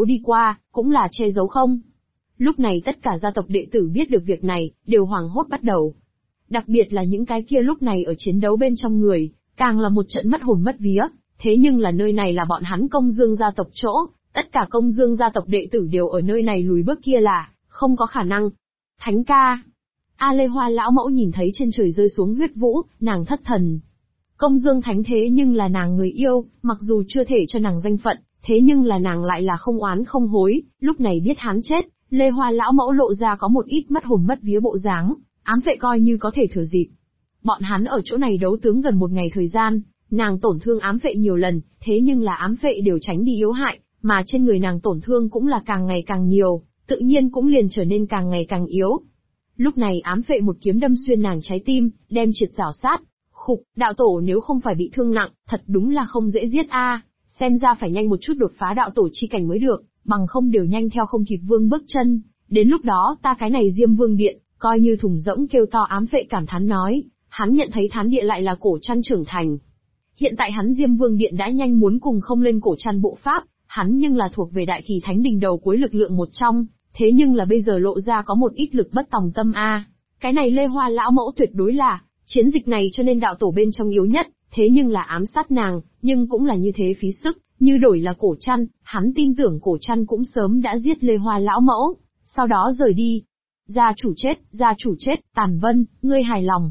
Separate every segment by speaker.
Speaker 1: đi qua, cũng là che giấu không. Lúc này tất cả gia tộc đệ tử biết được việc này, đều hoảng hốt bắt đầu. Đặc biệt là những cái kia lúc này ở chiến đấu bên trong người, càng là một trận mất hồn mất vía, thế nhưng là nơi này là bọn hắn Công Dương gia tộc chỗ, tất cả Công Dương gia tộc đệ tử đều ở nơi này lùi bước kia là, không có khả năng. Thánh ca. A Lê Hoa lão mẫu nhìn thấy trên trời rơi xuống huyết vũ, nàng thất thần. Công Dương Thánh thế nhưng là nàng người yêu, mặc dù chưa thể cho nàng danh phận, thế nhưng là nàng lại là không oán không hối, lúc này biết hắn chết, Lê Hoa lão mẫu lộ ra có một ít mất hồn mất vía bộ dáng, ám vệ coi như có thể thừa dịp. Bọn hắn ở chỗ này đấu tướng gần một ngày thời gian, nàng tổn thương ám vệ nhiều lần, thế nhưng là ám vệ đều tránh đi yếu hại, mà trên người nàng tổn thương cũng là càng ngày càng nhiều, tự nhiên cũng liền trở nên càng ngày càng yếu. Lúc này ám vệ một kiếm đâm xuyên nàng trái tim, đem triệt rào sát. Khục, đạo tổ nếu không phải bị thương nặng, thật đúng là không dễ giết a. Xem ra phải nhanh một chút đột phá đạo tổ chi cảnh mới được, bằng không đều nhanh theo không kịp vương bước chân. Đến lúc đó ta cái này Diêm Vương Điện, coi như thùng rỗng kêu to. Ám vệ cảm thán nói, hắn nhận thấy thán địa lại là cổ trăn trưởng thành. Hiện tại hắn Diêm Vương Điện đã nhanh muốn cùng không lên cổ trăn bộ pháp, hắn nhưng là thuộc về đại kỳ thánh đình đầu cuối lực lượng một trong, thế nhưng là bây giờ lộ ra có một ít lực bất tòng tâm a. Cái này Lê Hoa lão mẫu tuyệt đối là chiến dịch này cho nên đạo tổ bên trong yếu nhất, thế nhưng là ám sát nàng, nhưng cũng là như thế phí sức, như đổi là cổ trăn, hắn tin tưởng cổ trăn cũng sớm đã giết Lê Hoa lão mẫu, sau đó rời đi. Gia chủ chết, Tản Vân, ngươi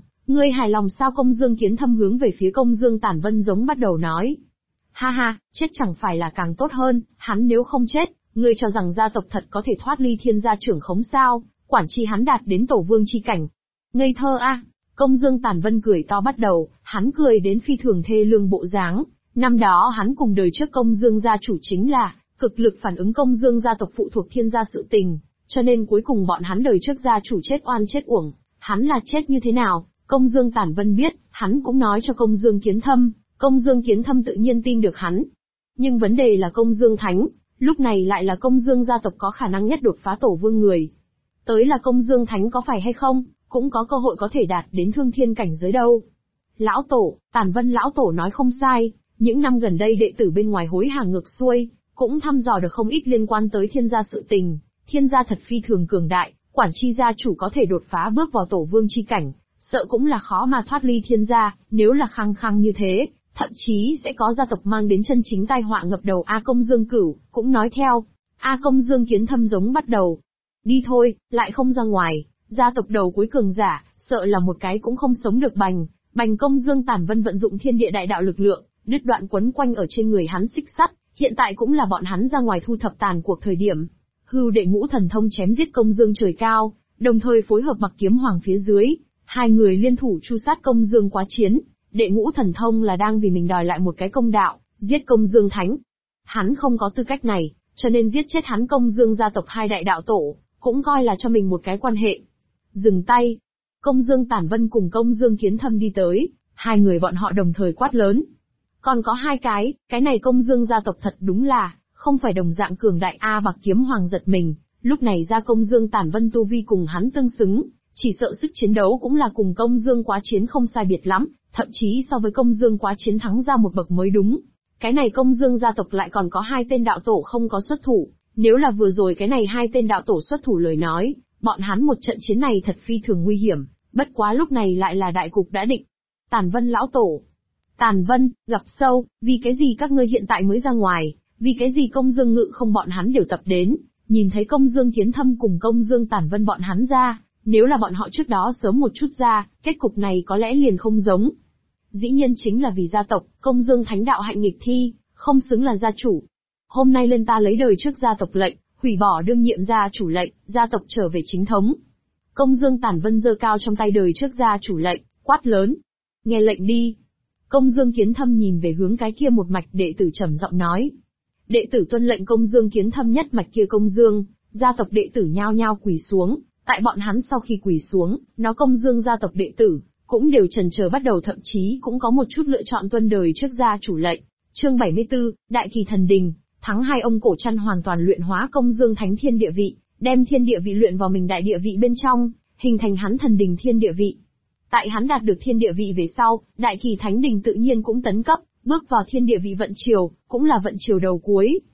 Speaker 1: hài lòng sao? Công Dương Kiến Thâm hướng về phía Công Dương Tản Vân giống bắt đầu nói. Ha ha, chết chẳng phải là càng tốt hơn, hắn nếu không chết, ngươi cho rằng gia tộc thật có thể thoát ly thiên gia trưởng khống sao, quản chi hắn đạt đến tổ vương chi cảnh. Ngây thơ a. Công Dương Tản Vân cười to bắt đầu, hắn cười đến phi thường thê lương bộ dáng. Năm đó hắn cùng đời trước Công Dương gia chủ chính là cực lực phản ứng Công Dương gia tộc phụ thuộc thiên gia sự tình, cho nên cuối cùng bọn hắn đời trước gia chủ chết oan chết uổng. Hắn là chết như thế nào, Công Dương Tản Vân biết, hắn cũng nói cho Công Dương Kiến Thâm, Công Dương Kiến Thâm tự nhiên tin được hắn. Nhưng vấn đề là Công Dương Thánh, lúc này lại là Công Dương gia tộc có khả năng nhất đột phá tổ vương người. Tới là Công Dương Thánh có phải hay không, cũng có cơ hội có thể đạt đến thương thiên cảnh giới đâu. Lão tổ, Tản Vân lão tổ nói không sai, những năm gần đây đệ tử bên ngoài hối hả ngược xuôi, cũng thăm dò được không ít liên quan tới thiên gia sự tình, thiên gia thật phi thường cường đại, quản chi gia chủ có thể đột phá bước vào tổ vương chi cảnh, sợ cũng là khó mà thoát ly thiên gia, nếu là khăng khăng như thế, thậm chí sẽ có gia tộc mang đến chân chính tai họa ngập đầu. A Công Dương Cửu cũng nói theo. A Công Dương Kiến Thâm giống bắt đầu. Đi thôi, lại không ra ngoài, gia tộc đầu cuối cường giả, sợ là một cái cũng không sống được. Bành Công Dương Tản Vân vận dụng thiên địa đại đạo lực lượng, đứt đoạn quấn quanh ở trên người hắn xích sắt, hiện tại cũng là bọn hắn ra ngoài thu thập tàn cuộc thời điểm. Hưu đệ ngũ thần thông chém giết Công Dương trời cao, đồng thời phối hợp Mặc Kiếm Hoàng phía dưới, hai người liên thủ chu sát Công Dương Quá Chiến. Đệ ngũ thần thông là đang vì mình đòi lại một cái công đạo, giết Công Dương Thánh. Hắn không có tư cách này, cho nên giết chết hắn Công Dương gia tộc hai đại đạo tổ, cũng coi là cho mình một cái quan hệ. Dừng tay. Công Dương Tản Vân cùng Công Dương Kiến Thâm đi tới, hai người bọn họ đồng thời quát lớn. Còn có hai cái này Công Dương gia tộc thật đúng là, không phải đồng dạng cường đại. A Mặc Kiếm Hoàng giật mình, lúc này ra Công Dương Tản Vân tu vi cùng hắn tương xứng, chỉ sợ sức chiến đấu cũng là cùng Công Dương Quá Chiến không sai biệt lắm, thậm chí so với Công Dương Quá Chiến thắng ra một bậc mới đúng. Cái này Công Dương gia tộc lại còn có hai tên đạo tổ không có xuất thủ, nếu là vừa rồi cái này hai tên đạo tổ xuất thủ lời nói, bọn hắn một trận chiến này thật phi thường nguy hiểm, bất quá lúc này lại là đại cục đã định. Tản Vân lão tổ. Tản Vân, gặp sâu, vì cái gì các ngươi hiện tại mới ra ngoài, vì cái gì Công Dương Ngự không bọn hắn đều tập đến, nhìn thấy Công Dương Kiến Thâm cùng Công Dương Tản Vân bọn hắn ra, nếu là bọn họ trước đó sớm một chút ra, kết cục này có lẽ liền không giống. Dĩ nhiên chính là vì gia tộc, Công Dương Thánh đạo hạnh nghịch thi, không xứng là gia chủ. Hôm nay lên ta lấy đời trước gia tộc lệnh, hủy bỏ đương nhiệm gia chủ lệnh, gia tộc trở về chính thống. Công Dương Tản Vân giơ cao trong tay đời trước gia chủ lệnh, quát lớn. Nghe lệnh đi. Công Dương Kiến Thâm nhìn về hướng cái kia một mạch đệ tử trầm giọng nói. Đệ tử tuân lệnh. Công Dương Kiến Thâm nhất mạch kia Công Dương, gia tộc đệ tử nhao nhao quỳ xuống, tại bọn hắn sau khi quỳ xuống, nó Công Dương gia tộc đệ tử, cũng đều chần chờ bắt đầu, thậm chí cũng có một chút lựa chọn tuân đời trước gia chủ lệnh. Chương 74, Đại Kỳ Thần Đình, tháng 2 ông cổ trăn hoàn toàn luyện hóa Công Dương Thánh thiên địa vị, đem thiên địa vị luyện vào mình đại địa vị bên trong, hình thành hắn thần đình thiên địa vị. Tại hắn đạt được thiên địa vị về sau, Đại Kỳ Thánh Đình tự nhiên cũng tấn cấp, bước vào thiên địa vị vận triều, cũng là vận triều đầu cuối.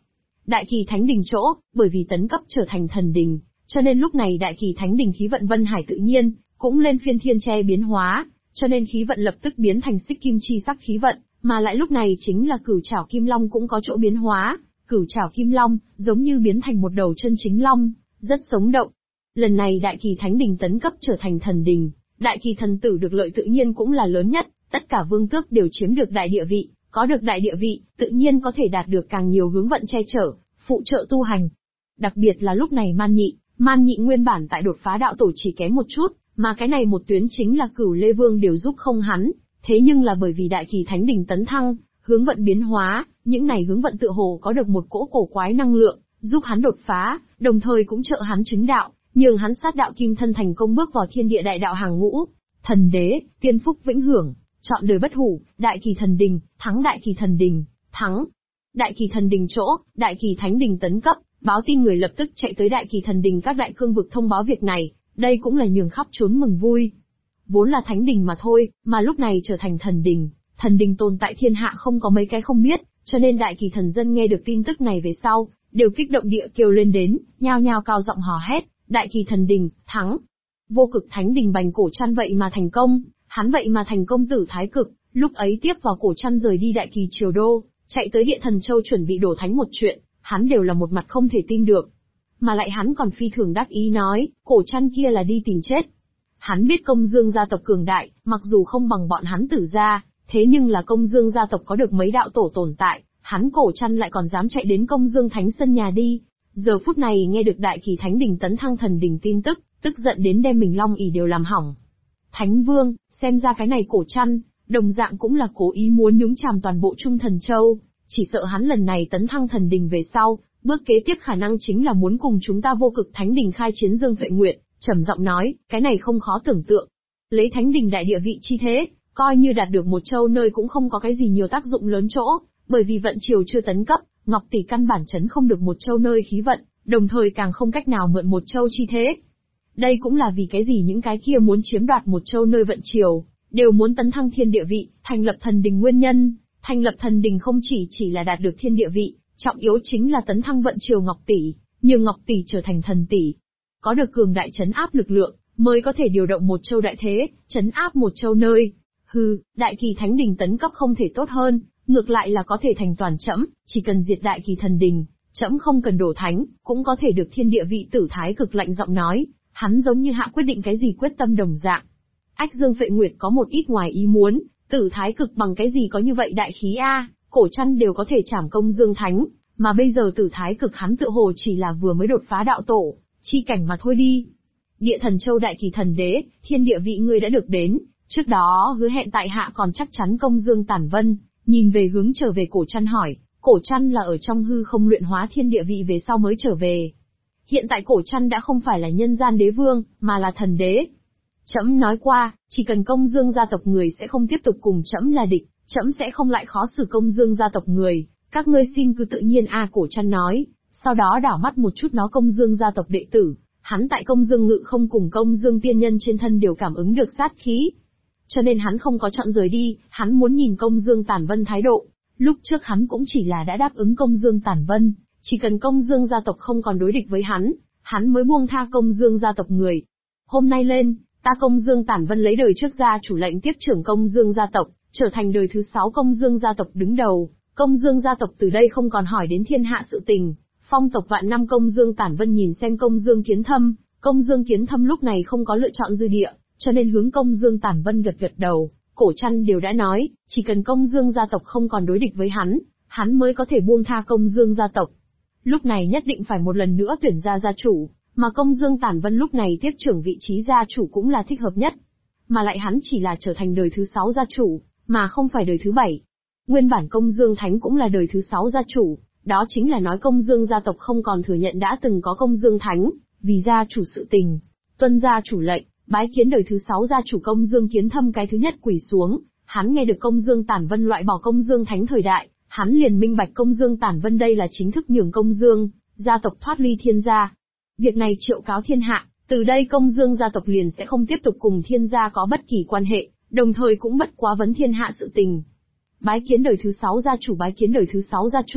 Speaker 1: Đại Kỳ Thánh Đình chỗ, bởi vì tấn cấp trở thành thần đình, cho nên lúc này Đại Kỳ Thánh Đình khí vận Vân Hải tự nhiên cũng lên phiên thiên che biến hóa, cho nên khí vận lập tức biến thành xích kim chi sắc khí vận, mà lại lúc này chính là Cửu Trảo Kim Long cũng có chỗ biến hóa. Cửu Trảo Kim Long giống như biến thành một đầu chân chính long, rất sống động. Lần này Đại Kỳ Thánh Đình tấn cấp trở thành thần đình, Đại Kỳ thần tử được lợi tự nhiên cũng là lớn nhất, tất cả vương tước đều chiếm được đại địa vị, có được đại địa vị, tự nhiên có thể đạt được càng nhiều hướng vận che chở, phụ trợ tu hành. Đặc biệt là lúc này Man Nhị nguyên bản tại đột phá đạo tổ chỉ kém một chút, mà cái này một tuyến chính là Cửu Lê Vương đều giúp không hắn, thế nhưng là bởi vì Đại Kỳ Thánh Đình tấn thăng, hướng vận biến hóa, những này hướng vận tựa hồ có được một cỗ cổ quái năng lượng, giúp hắn đột phá, đồng thời cũng trợ hắn chứng đạo, nhường hắn sát đạo kim thân thành công bước vào thiên địa đại đạo hàng ngũ. Thần đế, tiên phúc vĩnh hưởng, chọn đời bất hủ, Đại Kỳ thần đình, thắng Đại Kỳ thần đình, thắng. Đại Kỳ thần đình chỗ, Đại Kỳ Thánh Đình tấn cấp, báo tin người lập tức chạy tới Đại Kỳ thần đình các đại cương vực thông báo việc này, đây cũng là nhường khắp trốn mừng vui. Vốn là thánh đình mà thôi, mà lúc này trở thành thần đình tồn tại thiên hạ không có mấy cái không biết, cho nên Đại Kỳ thần dân nghe được tin tức này về sau, đều kích động địa kêu lên đến, nhao nhao cao giọng hò hét, Đại Kỳ thần đình, thắng. Vô Cực Thánh Đình Bành Cổ Trăn vậy mà thành công, hắn vậy mà thành công tử thái cực, lúc ấy tiếp vào Cổ Trăn rời đi Đại Kỳ triều đô, chạy tới Địa Thần Châu chuẩn bị đổ thánh một chuyện, hắn đều là một mặt không thể tin được. Mà lại hắn còn phi thường đắc ý nói, Cổ Trăn kia là đi tìm chết. Hắn biết Công Dương gia tộc cường đại, mặc dù không bằng bọn hắn Tử gia, thế nhưng là Công Dương gia tộc có được mấy đạo tổ tồn tại, hắn Cổ Trăn lại còn dám chạy đến Công Dương Thánh sân nhà đi. Giờ phút này nghe được Đại Kỳ Thánh Đình tấn thăng thần đình tin tức giận đến đem mình Long ỷ đều làm hỏng. Thánh Vương, xem ra cái này Cổ Trăn, đồng dạng cũng là cố ý muốn nhúng chàm toàn bộ Trung Thần Châu, chỉ sợ hắn lần này tấn thăng thần đình về sau, bước kế tiếp khả năng chính là muốn cùng chúng ta Vô Cực Thánh Đình khai chiến. Dương Tuệ Nguyệt trầm giọng nói, cái này không khó tưởng tượng. Lấy Thánh Đình đại địa vị chi thế, coi như đạt được một châu nơi cũng không có cái gì nhiều tác dụng lớn chỗ, bởi vì vận triều chưa tấn cấp, Ngọc Tỷ căn bản chấn không được một châu nơi khí vận, đồng thời càng không cách nào mượn một châu chi thế. Đây cũng là vì cái gì những cái kia muốn chiếm đoạt một châu nơi vận triều, đều muốn tấn thăng thiên địa vị, thành lập thần đình nguyên nhân. Thành lập thần đình không chỉ là đạt được thiên địa vị, trọng yếu chính là tấn thăng vận triều Ngọc Tỷ, nhường Ngọc Tỷ trở thành thần tỷ. Có được cường đại trấn áp lực lượng, mới có thể điều động một châu đại thế, trấn áp một châu nơi. Đại Kỳ Thánh Đình tấn cấp không thể tốt hơn, ngược lại là có thể thành toàn trẫm, chỉ cần diệt Đại Kỳ thần đình, trẫm không cần đổ thánh, cũng có thể được thiên địa vị. Tử thái cực lạnh giọng nói, hắn giống như hạ quyết định cái gì quyết tâm đồng dạng. Ách Dương Phệ Nguyệt có một ít ngoài ý muốn, Tử thái cực bằng cái gì có như vậy đại khí a, Cổ Trăn đều có thể trảm Công Dương Thánh, mà bây giờ Tử thái cực hắn tựa hồ chỉ là vừa mới đột phá đạo tổ, chi cảnh mà thôi đi. Địa Thần Châu Đại Kỳ thần đế, thiên địa vị ngươi đã được đến, trước đó hứa hẹn tại hạ còn chắc chắn Công Dương Tản Vân, nhìn về hướng trở về Cổ Trăn hỏi, Cổ Trăn là ở trong hư không luyện hóa thiên địa vị về sau mới trở về. Hiện tại Cổ Trăn đã không phải là nhân gian đế vương, mà là thần đế. Trẫm nói qua, chỉ cần Công Dương gia tộc người sẽ không tiếp tục cùng trẫm là địch, trẫm sẽ không lại khó xử Công Dương gia tộc người, các ngươi xin cứ tự nhiên a. Cổ Trăn nói, sau đó đảo mắt một chút nó Công Dương gia tộc đệ tử, hắn tại Công Dương Ngự không cùng Công Dương tiên nhân trên thân đều cảm ứng được sát khí. Cho nên hắn không có chọn rời đi, hắn muốn nhìn Công Dương Tản Vân thái độ. Lúc trước hắn cũng chỉ là đã đáp ứng Công Dương Tản Vân, chỉ cần Công Dương gia tộc không còn đối địch với hắn mới buông tha Công Dương gia tộc người. Hôm nay lên, ta Công Dương Tản Vân lấy đời trước gia chủ lệnh tiếp trưởng Công Dương gia tộc, trở thành đời thứ 6 Công Dương gia tộc đứng đầu. Công Dương gia tộc từ đây không còn hỏi đến thiên hạ sự tình. Phong tộc vạn năm. Công Dương Tản Vân nhìn xem Công Dương Kiến Thâm, Công Dương Kiến Thâm lúc này không có lựa chọn dư địa, cho nên hướng Công Dương Tản Vân gật gật đầu. Cổ Trăn đều đã nói, chỉ cần Công Dương gia tộc không còn đối địch với hắn mới có thể buông tha Công Dương gia tộc. Lúc này nhất định phải một lần nữa tuyển ra gia chủ, mà Công Dương Tản Vân lúc này tiếp trưởng vị trí gia chủ cũng là thích hợp nhất. Mà lại hắn chỉ là trở thành đời thứ 6 gia chủ, mà không phải đời thứ 7. Nguyên bản Công Dương Thánh cũng là đời thứ 6 gia chủ, đó chính là nói Công Dương gia tộc không còn thừa nhận đã từng có Công Dương Thánh, vì gia chủ sự tình, tuân gia chủ lệnh, bái kiến đời thứ 6 gia chủ. Công Dương Kiến Thâm cái thứ nhất quỳ xuống, hắn nghe được Công Dương Tản Vân loại bỏ Công Dương Thánh thời đại, hắn liền minh bạch Công Dương Tản Vân đây là chính thức nhường Công Dương gia tộc thoát ly thiên gia. Việc này triệu cáo thiên hạ, từ đây Công Dương gia tộc liền sẽ không tiếp tục cùng thiên gia có bất kỳ quan hệ, đồng thời cũng bất quá vấn thiên hạ sự tình. Bái kiến đời thứ 6 gia chủ, bái kiến đời thứ 6 gia chủ,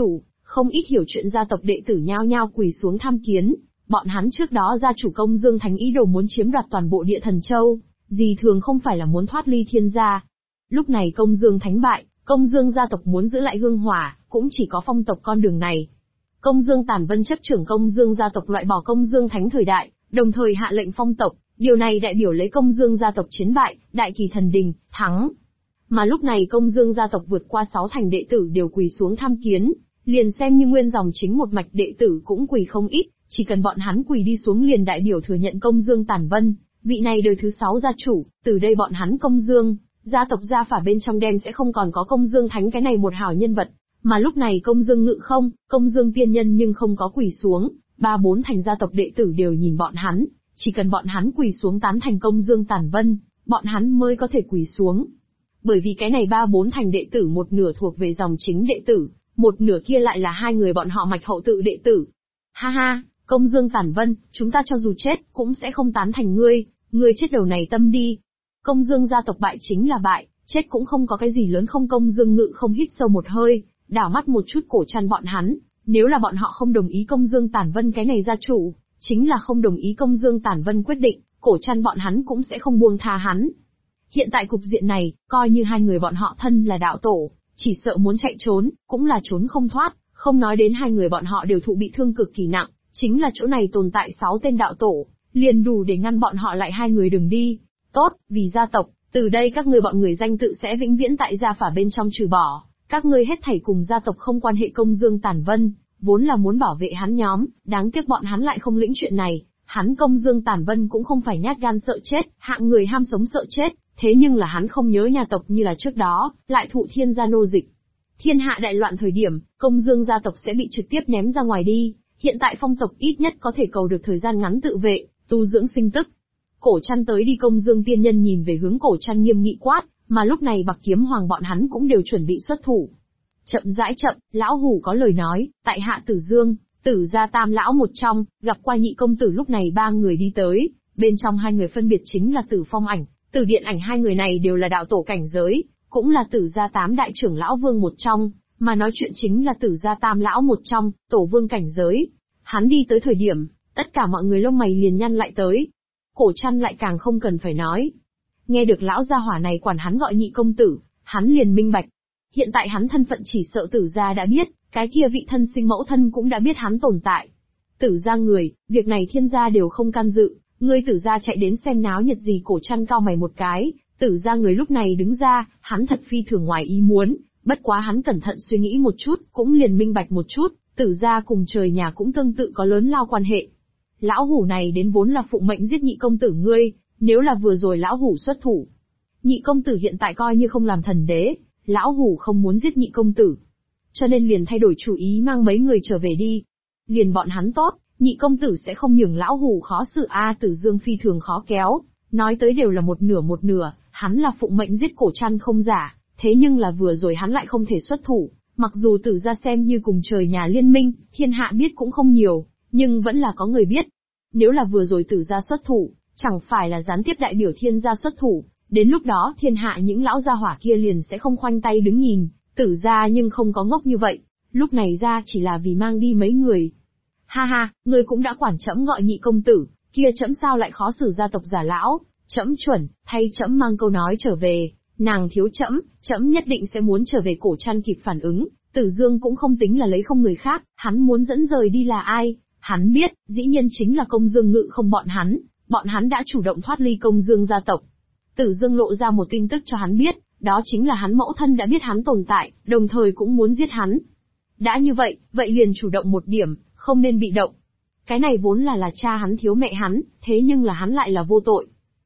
Speaker 1: Không ít hiểu chuyện gia tộc đệ tử nhao nhao quỳ xuống tham kiến, bọn hắn trước đó gia chủ Công Dương Thánh ý đồ muốn chiếm đoạt toàn bộ Địa Thần Châu, gì thường không phải là muốn thoát ly thiên gia. Lúc này Công Dương Thánh bại, Công Dương gia tộc muốn giữ lại hương hỏa, cũng chỉ có phong tộc con đường này. Công Dương Tản Vân chấp trưởng Công Dương gia tộc loại bỏ Công Dương Thánh thời đại, đồng thời hạ lệnh phong tộc, điều này đại biểu lấy Công Dương gia tộc chiến bại, đại kỳ thần đình, thắng. Mà lúc này Công Dương gia tộc vượt qua 6 thành đệ tử đều quỳ xuống tham kiến, liền xem như nguyên dòng chính một mạch đệ tử cũng quỳ không ít, chỉ cần bọn hắn quỳ đi xuống liền đại biểu thừa nhận Công Dương Tản Vân, vị này đời thứ 6 gia chủ, từ đây bọn hắn Công Dương gia tộc gia phả bên trong đem sẽ không còn có Công Dương Thánh cái này một hảo nhân vật, mà lúc này Công Dương Ngự không, Công Dương Tiên Nhân nhưng không có quỳ xuống, 3-4 thành gia tộc đệ tử đều nhìn bọn hắn, chỉ cần bọn hắn quỳ xuống tán thành Công Dương Tản Vân, bọn hắn mới có thể quỳ xuống. Bởi vì cái này 3-4 thành đệ tử một nửa thuộc về dòng chính đệ tử, một nửa kia lại là hai người bọn họ mạch hậu tự đệ tử. Ha ha, Công Dương Tản Vân, chúng ta cho dù chết, cũng sẽ không tán thành ngươi chết đầu này tâm đi. Công Dương gia tộc bại chính là bại, chết cũng không có cái gì lớn không. Công Dương Ngự không hít sâu một hơi, đảo mắt một chút Cổ Trăn bọn hắn, nếu là bọn họ không đồng ý Công Dương Tản Vân cái này gia chủ, chính là không đồng ý Công Dương Tản Vân quyết định, Cổ Trăn bọn hắn cũng sẽ không buông tha hắn. Hiện tại cục diện này, coi như hai người bọn họ thân là đạo tổ, chỉ sợ muốn chạy trốn, cũng là trốn không thoát, không nói đến hai người bọn họ đều thụ bị thương cực kỳ nặng, chính là chỗ này tồn tại 6 tên đạo tổ, liền đủ để ngăn bọn họ lại hai người đừng đi. Tốt, vì gia tộc, từ đây các ngươi bọn người danh tự sẽ vĩnh viễn tại gia phả bên trong trừ bỏ, các ngươi hết thảy cùng gia tộc không quan hệ. Công Dương Tản Vân, vốn là muốn bảo vệ hắn nhóm, đáng tiếc bọn hắn lại không lĩnh chuyện này, hắn Công Dương Tản Vân cũng không phải nhát gan sợ chết, hạng người ham sống sợ chết, thế nhưng là hắn không nhớ nhà tộc như là trước đó, lại thụ thiên gia nô dịch. Thiên hạ đại loạn thời điểm, Công Dương gia tộc sẽ bị trực tiếp ném ra ngoài đi, hiện tại phong tộc ít nhất có thể cầu được thời gian ngắn tự vệ, tu dưỡng sinh tức. Cổ Trăn tới đi. Công Dương tiên nhân nhìn về hướng Cổ Trăn nghiêm nghị quát, mà lúc này Bạc Kiếm Hoàng bọn hắn cũng đều chuẩn bị xuất thủ. Chậm rãi chậm, lão hủ có lời nói, tại hạ Tử Dương, Tử gia tam lão một trong, gặp qua nhị công tử. Lúc này ba người đi tới, bên trong hai người phân biệt chính là Tử Phong Ảnh, Tử Điện Ảnh, hai người này đều là đạo tổ cảnh giới, cũng là Tử gia 8 đại trưởng lão vương một trong, mà nói chuyện chính là Tử gia tam lão một trong, tổ vương cảnh giới. Hắn đi tới thời điểm, tất cả mọi người lông mày liền nhăn lại tới. Cổ Trăn lại càng không cần phải nói. Nghe được lão gia hỏa này quản hắn gọi nhị công tử, hắn liền minh bạch. Hiện tại hắn thân phận chỉ sợ Tử gia đã biết, cái kia vị thân sinh mẫu thân cũng đã biết hắn tồn tại. Tử gia người, việc này thiên gia đều không can dự, ngươi Tử gia chạy đến xem náo nhiệt gì? Cổ Trăn cau mày một cái, Tử gia người lúc này đứng ra, hắn thật phi thường ngoài ý muốn, bất quá hắn cẩn thận suy nghĩ một chút, cũng liền minh bạch một chút, Tử gia cùng trời nhà cũng tương tự có lớn lao quan hệ. Lão hủ này đến vốn là phụ mệnh giết nhị công tử ngươi, nếu là vừa rồi lão hủ xuất thủ. Nhị công tử hiện tại coi như không làm thần đế, lão hủ không muốn giết nhị công tử. Cho nên liền thay đổi chủ ý mang mấy người trở về đi. Liền bọn hắn tốt, nhị công tử sẽ không nhường lão hủ khó xử a. Tử Dương phi thường khó kéo, nói tới đều là một nửa, hắn là phụ mệnh giết Cổ Trăn không giả, thế nhưng là vừa rồi hắn lại không thể xuất thủ, mặc dù Tử gia xem như cùng trời nhà liên minh, thiên hạ biết cũng không nhiều, nhưng vẫn là có người biết. Nếu là vừa rồi Tử gia xuất thủ, chẳng phải là gián tiếp đại biểu thiên gia xuất thủ, đến lúc đó thiên hạ những lão gia hỏa kia liền sẽ không khoanh tay đứng nhìn. Tử gia nhưng không có ngốc như vậy, lúc này ra chỉ là vì mang đi mấy người. Ha ha, ngươi cũng đã quản trẫm gọi nhị công tử, kia trẫm sao lại khó xử gia tộc giả lão, trẫm chuẩn, thay trẫm mang câu nói trở về, nàng thiếu trẫm nhất định sẽ muốn trở về. Cổ Trăn kịp phản ứng, Tử Dương cũng không tính là lấy không người khác, hắn muốn dẫn rời đi là ai? Hắn biết, dĩ nhiên chính là Công Dương Ngự không bọn hắn đã chủ động thoát ly Công Dương gia tộc. Tử Dương lộ ra một tin tức cho hắn biết, đó chính là hắn mẫu thân đã biết hắn tồn tại, đồng thời cũng muốn giết hắn. Đã như vậy, vậy liền chủ động một điểm, không nên bị động. Cái này vốn là cha hắn thiếu mẹ hắn, thế nhưng là hắn lại là vô tội.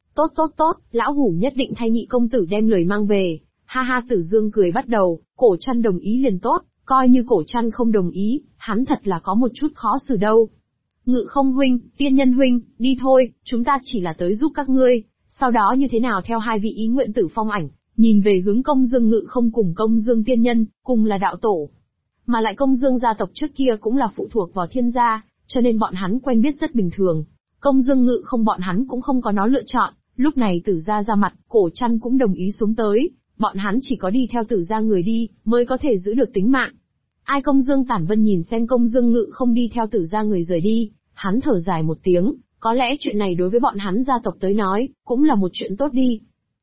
Speaker 1: Tốt, lão hủ nhất định thay nhị công tử đem lời mang về. Ha ha, Tử Dương cười bắt đầu, Cổ Trăn đồng ý liền tốt, coi như Cổ Trăn không đồng ý, hắn thật là có một chút khó xử đâu. Ngự không huynh, Tiên Nhân huynh, đi thôi, chúng ta chỉ là tới giúp các ngươi, sau đó như thế nào theo hai vị ý nguyện. Tử Phong Ảnh nhìn về hướng Công Dương Ngự không cùng Công Dương Tiên Nhân, cùng là đạo tổ. Mà lại Công Dương gia tộc trước kia cũng là phụ thuộc vào thiên gia, cho nên bọn hắn quen biết rất bình thường. Công Dương Ngự không bọn hắn cũng không có nó lựa chọn, lúc này Tử gia ra mặt, Cổ Trăn cũng đồng ý xuống tới, bọn hắn chỉ có đi theo Tử gia người đi, mới có thể giữ được tính mạng. Ai Công Dương Tản Vân nhìn xem Công Dương Ngự không đi theo Tử gia người rời đi, hắn thở dài một tiếng, có lẽ chuyện này đối với bọn hắn gia tộc tới nói, cũng là một chuyện tốt đi.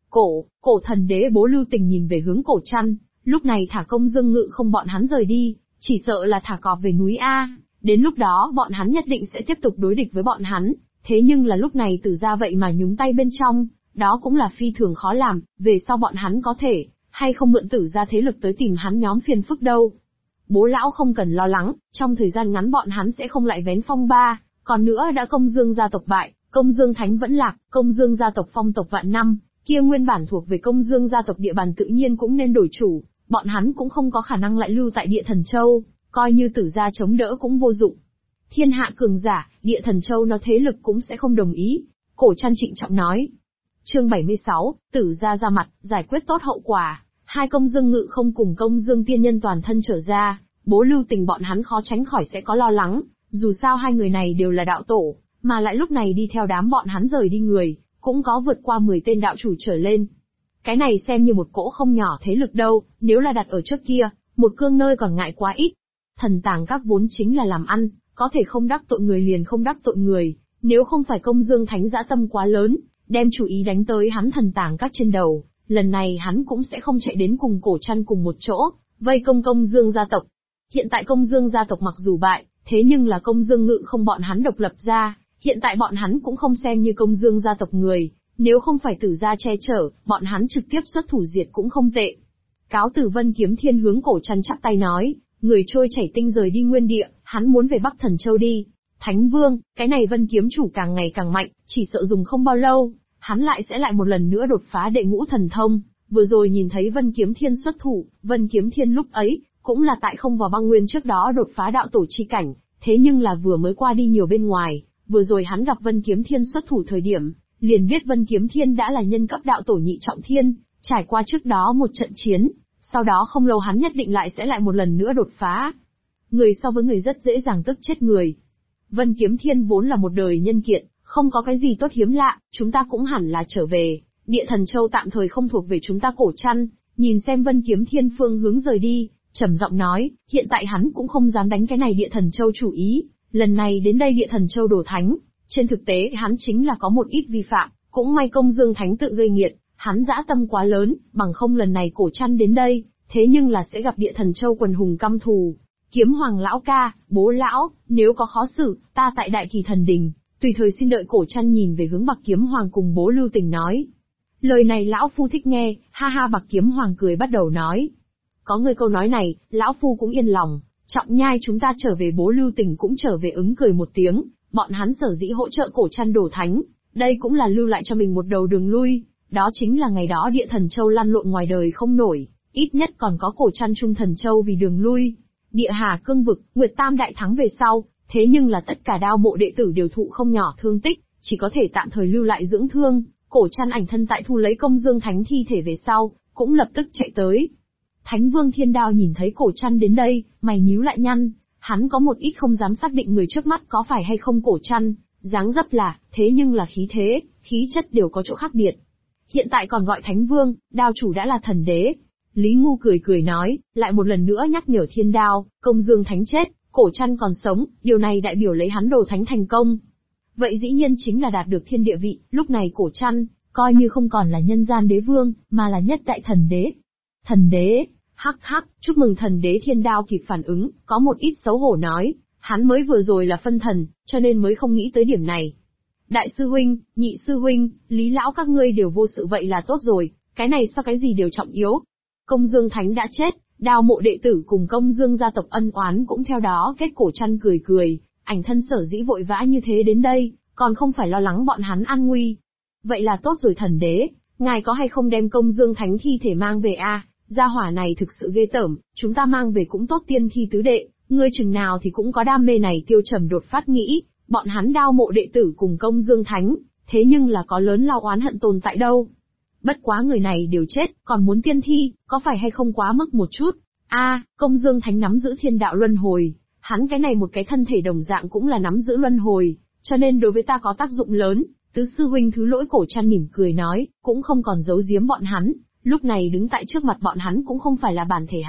Speaker 1: Cổ thần đế Bố Lưu Tình nhìn về hướng Cổ Trăn, lúc này thả Công Dương Ngự không bọn hắn rời đi, chỉ sợ là thả cọp về núi A, đến lúc đó bọn hắn nhất định sẽ tiếp tục đối địch với bọn hắn, thế nhưng là lúc này Tử gia vậy mà nhúng tay bên trong, đó cũng là phi thường khó làm, về sau bọn hắn có thể, hay không mượn Tử gia thế lực tới tìm hắn nhóm phiền phức đâu. Bố lão không cần lo lắng, trong thời gian ngắn bọn hắn sẽ không lại vén phong ba, còn nữa đã Công Dương gia tộc bại, Công Dương Thánh vẫn lạc, Công Dương gia tộc phong tộc vạn năm, kia nguyên bản thuộc về Công Dương gia tộc địa bàn tự nhiên cũng nên đổi chủ, bọn hắn cũng không có khả năng lại lưu tại Địa Thần Châu, coi như Tử gia chống đỡ cũng vô dụng. Thiên hạ cường giả, Địa Thần Châu nó thế lực cũng sẽ không đồng ý, Cổ Trăn trịnh trọng nói. Chương 76, Tử gia ra mặt, giải quyết tốt hậu quả. Hai Công Dương Ngự không cùng Công Dương Tiên Nhân toàn thân trở ra, Bố Lưu Tình bọn hắn khó tránh khỏi sẽ có lo lắng, dù sao hai người này đều là đạo tổ, mà lại lúc này đi theo đám bọn hắn rời đi người, cũng có vượt qua 10 tên đạo chủ trở lên. Cái này xem như một cỗ không nhỏ thế lực đâu, nếu là đặt ở trước kia, một cương nơi còn ngại quá ít. Thần tàng các vốn chính là làm ăn, có thể không đắc tội người liền không đắc tội người, nếu không phải Công Dương Thánh dã tâm quá lớn, đem chủ ý đánh tới hắn thần tàng các trên đầu, lần này hắn cũng sẽ không chạy đến cùng Cổ Trăn cùng một chỗ, vây công Công Dương gia tộc. Hiện tại Công Dương gia tộc mặc dù bại, thế nhưng là Công Dương Ngự không bọn hắn độc lập ra, hiện tại bọn hắn cũng không xem như Công Dương gia tộc người, nếu không phải Tử gia che chở, bọn hắn trực tiếp xuất thủ diệt cũng không tệ. Cáo Tử Vân Kiếm Thiên hướng Cổ Trăn chắp tay nói, người trôi chảy tinh rời đi nguyên địa, hắn muốn về Bắc Thần Châu đi. Thánh Vương, cái này Vân Kiếm chủ càng ngày càng mạnh, chỉ sợ dùng không bao lâu, hắn sẽ lại một lần nữa đột phá đệ ngũ thần thông. Vừa rồi nhìn thấy Vân Kiếm Thiên xuất thủ, Vân Kiếm Thiên lúc ấy, cũng là tại không vào băng nguyên trước đó đột phá đạo tổ chi cảnh, thế nhưng là vừa mới qua đi nhiều bên ngoài, vừa rồi hắn gặp Vân Kiếm Thiên xuất thủ thời điểm, liền biết Vân Kiếm Thiên đã là nhân cấp đạo tổ nhị trọng thiên, trải qua trước đó một trận chiến, sau đó không lâu hắn nhất định sẽ lại một lần nữa đột phá. Người so với người rất dễ dàng tức chết người. Vân Kiếm Thiên vốn là một đời nhân kiệt, không có cái gì tốt hiếm lạ, chúng ta cũng hẳn là trở về, Địa Thần Châu tạm thời không thuộc về chúng ta. Cổ Trăn, nhìn xem Vân Kiếm Thiên phương hướng rời đi, trầm giọng nói, hiện tại hắn cũng không dám đánh cái này Địa Thần Châu chủ ý, lần này đến đây Địa Thần Châu đổ thánh, trên thực tế hắn chính là có một ít vi phạm, cũng may Công Dương Thánh tự gây nghiệt, hắn dã tâm quá lớn, bằng không lần này Cổ Trăn đến đây, thế nhưng là sẽ gặp Địa Thần Châu quần hùng căm thù. Kiếm Hoàng lão ca, Bố lão, nếu có khó xử, ta tại Đại Kỳ Thần Đình, tùy thời xin đợi. Cổ Trăn nhìn về hướng Bạc Kiếm Hoàng cùng Bố Lưu Tình nói. Lời này lão phu thích nghe, ha ha. Bạc Kiếm Hoàng cười bắt đầu nói. Có người câu nói này, lão phu cũng yên lòng, Trọng Nhai chúng ta trở về. Bố Lưu Tình cũng trở về ứng cười một tiếng, bọn hắn sở dĩ hỗ trợ Cổ Trăn đổ thánh, đây cũng là lưu lại cho mình một đầu đường lui, đó chính là ngày đó Địa Thần Châu lăn lộn ngoài đời không nổi, ít nhất còn có Cổ Trăn Trung Thần Châu vì đường lui. Địa Hà cương vực, Nguyệt Tam đại thắng về sau, thế nhưng là tất cả đao mộ đệ tử đều thụ không nhỏ thương tích, chỉ có thể tạm thời lưu lại dưỡng thương. Cổ Trăn ảnh thân tại thu lấy Công Dương Thánh thi thể về sau, cũng lập tức chạy tới. Thánh Vương Thiên Đao nhìn thấy Cổ Trăn đến đây, mày nhíu lại nhăn, hắn có một ít không dám xác định người trước mắt có phải hay không Cổ Trăn, dáng dấp là, thế nhưng là khí thế, khí chất đều có chỗ khác biệt. Hiện tại còn gọi Thánh Vương, đao chủ đã là thần đế. Lý Ngu cười cười nói, lại một lần nữa nhắc nhở Thiên Đao, Công Dương Thánh chết, Cổ Trăn còn sống, điều này đại biểu lấy hắn đồ thánh thành công. Vậy dĩ nhiên chính là đạt được thiên địa vị, lúc này Cổ Trăn, coi như không còn là nhân gian đế vương, mà là nhất đại thần đế. Thần đế, hắc hắc, chúc mừng thần đế. Thiên Đao kịp phản ứng, có một ít xấu hổ nói, hắn mới vừa rồi là phân thần, cho nên mới không nghĩ tới điểm này. Đại sư huynh, nhị sư huynh, Lý lão các ngươi đều vô sự vậy là tốt rồi, cái này sao cái gì đều trọng yếu. Công Dương Thánh đã chết, đao mộ đệ tử cùng Công Dương gia tộc ân oán cũng theo đó kết. Cổ Trăn cười cười, ảnh thân sở dĩ vội vã như thế đến đây, còn không phải lo lắng bọn hắn an nguy. Vậy là tốt rồi thần đế, ngài có hay không đem Công Dương Thánh thi thể mang về a? Gia hỏa này thực sự ghê tởm, chúng ta mang về cũng tốt. Tiên Thi tứ đệ, ngươi chừng nào thì cũng có đam mê này. Tiêu Trầm đột phát nghĩ, bọn hắn đao mộ đệ tử cùng Công Dương Thánh, thế nhưng là có lớn lao oán hận tồn tại đâu. Bất quá người này đều chết, còn muốn tiên thi, có phải hay không quá mức một chút? Công Dương Thánh nắm giữ thiên đạo luân hồi, hắn cái này một cái thân thể đồng dạng cũng là nắm giữ luân hồi, cho nên đối với ta có tác dụng lớn. Tứ sư huynh thứ lỗi. Cổ Trăn mỉm cười nói, cũng không còn giấu giếm bọn hắn, lúc này đứng tại trước mặt bọn hắn cũng không phải là bản thể hắn,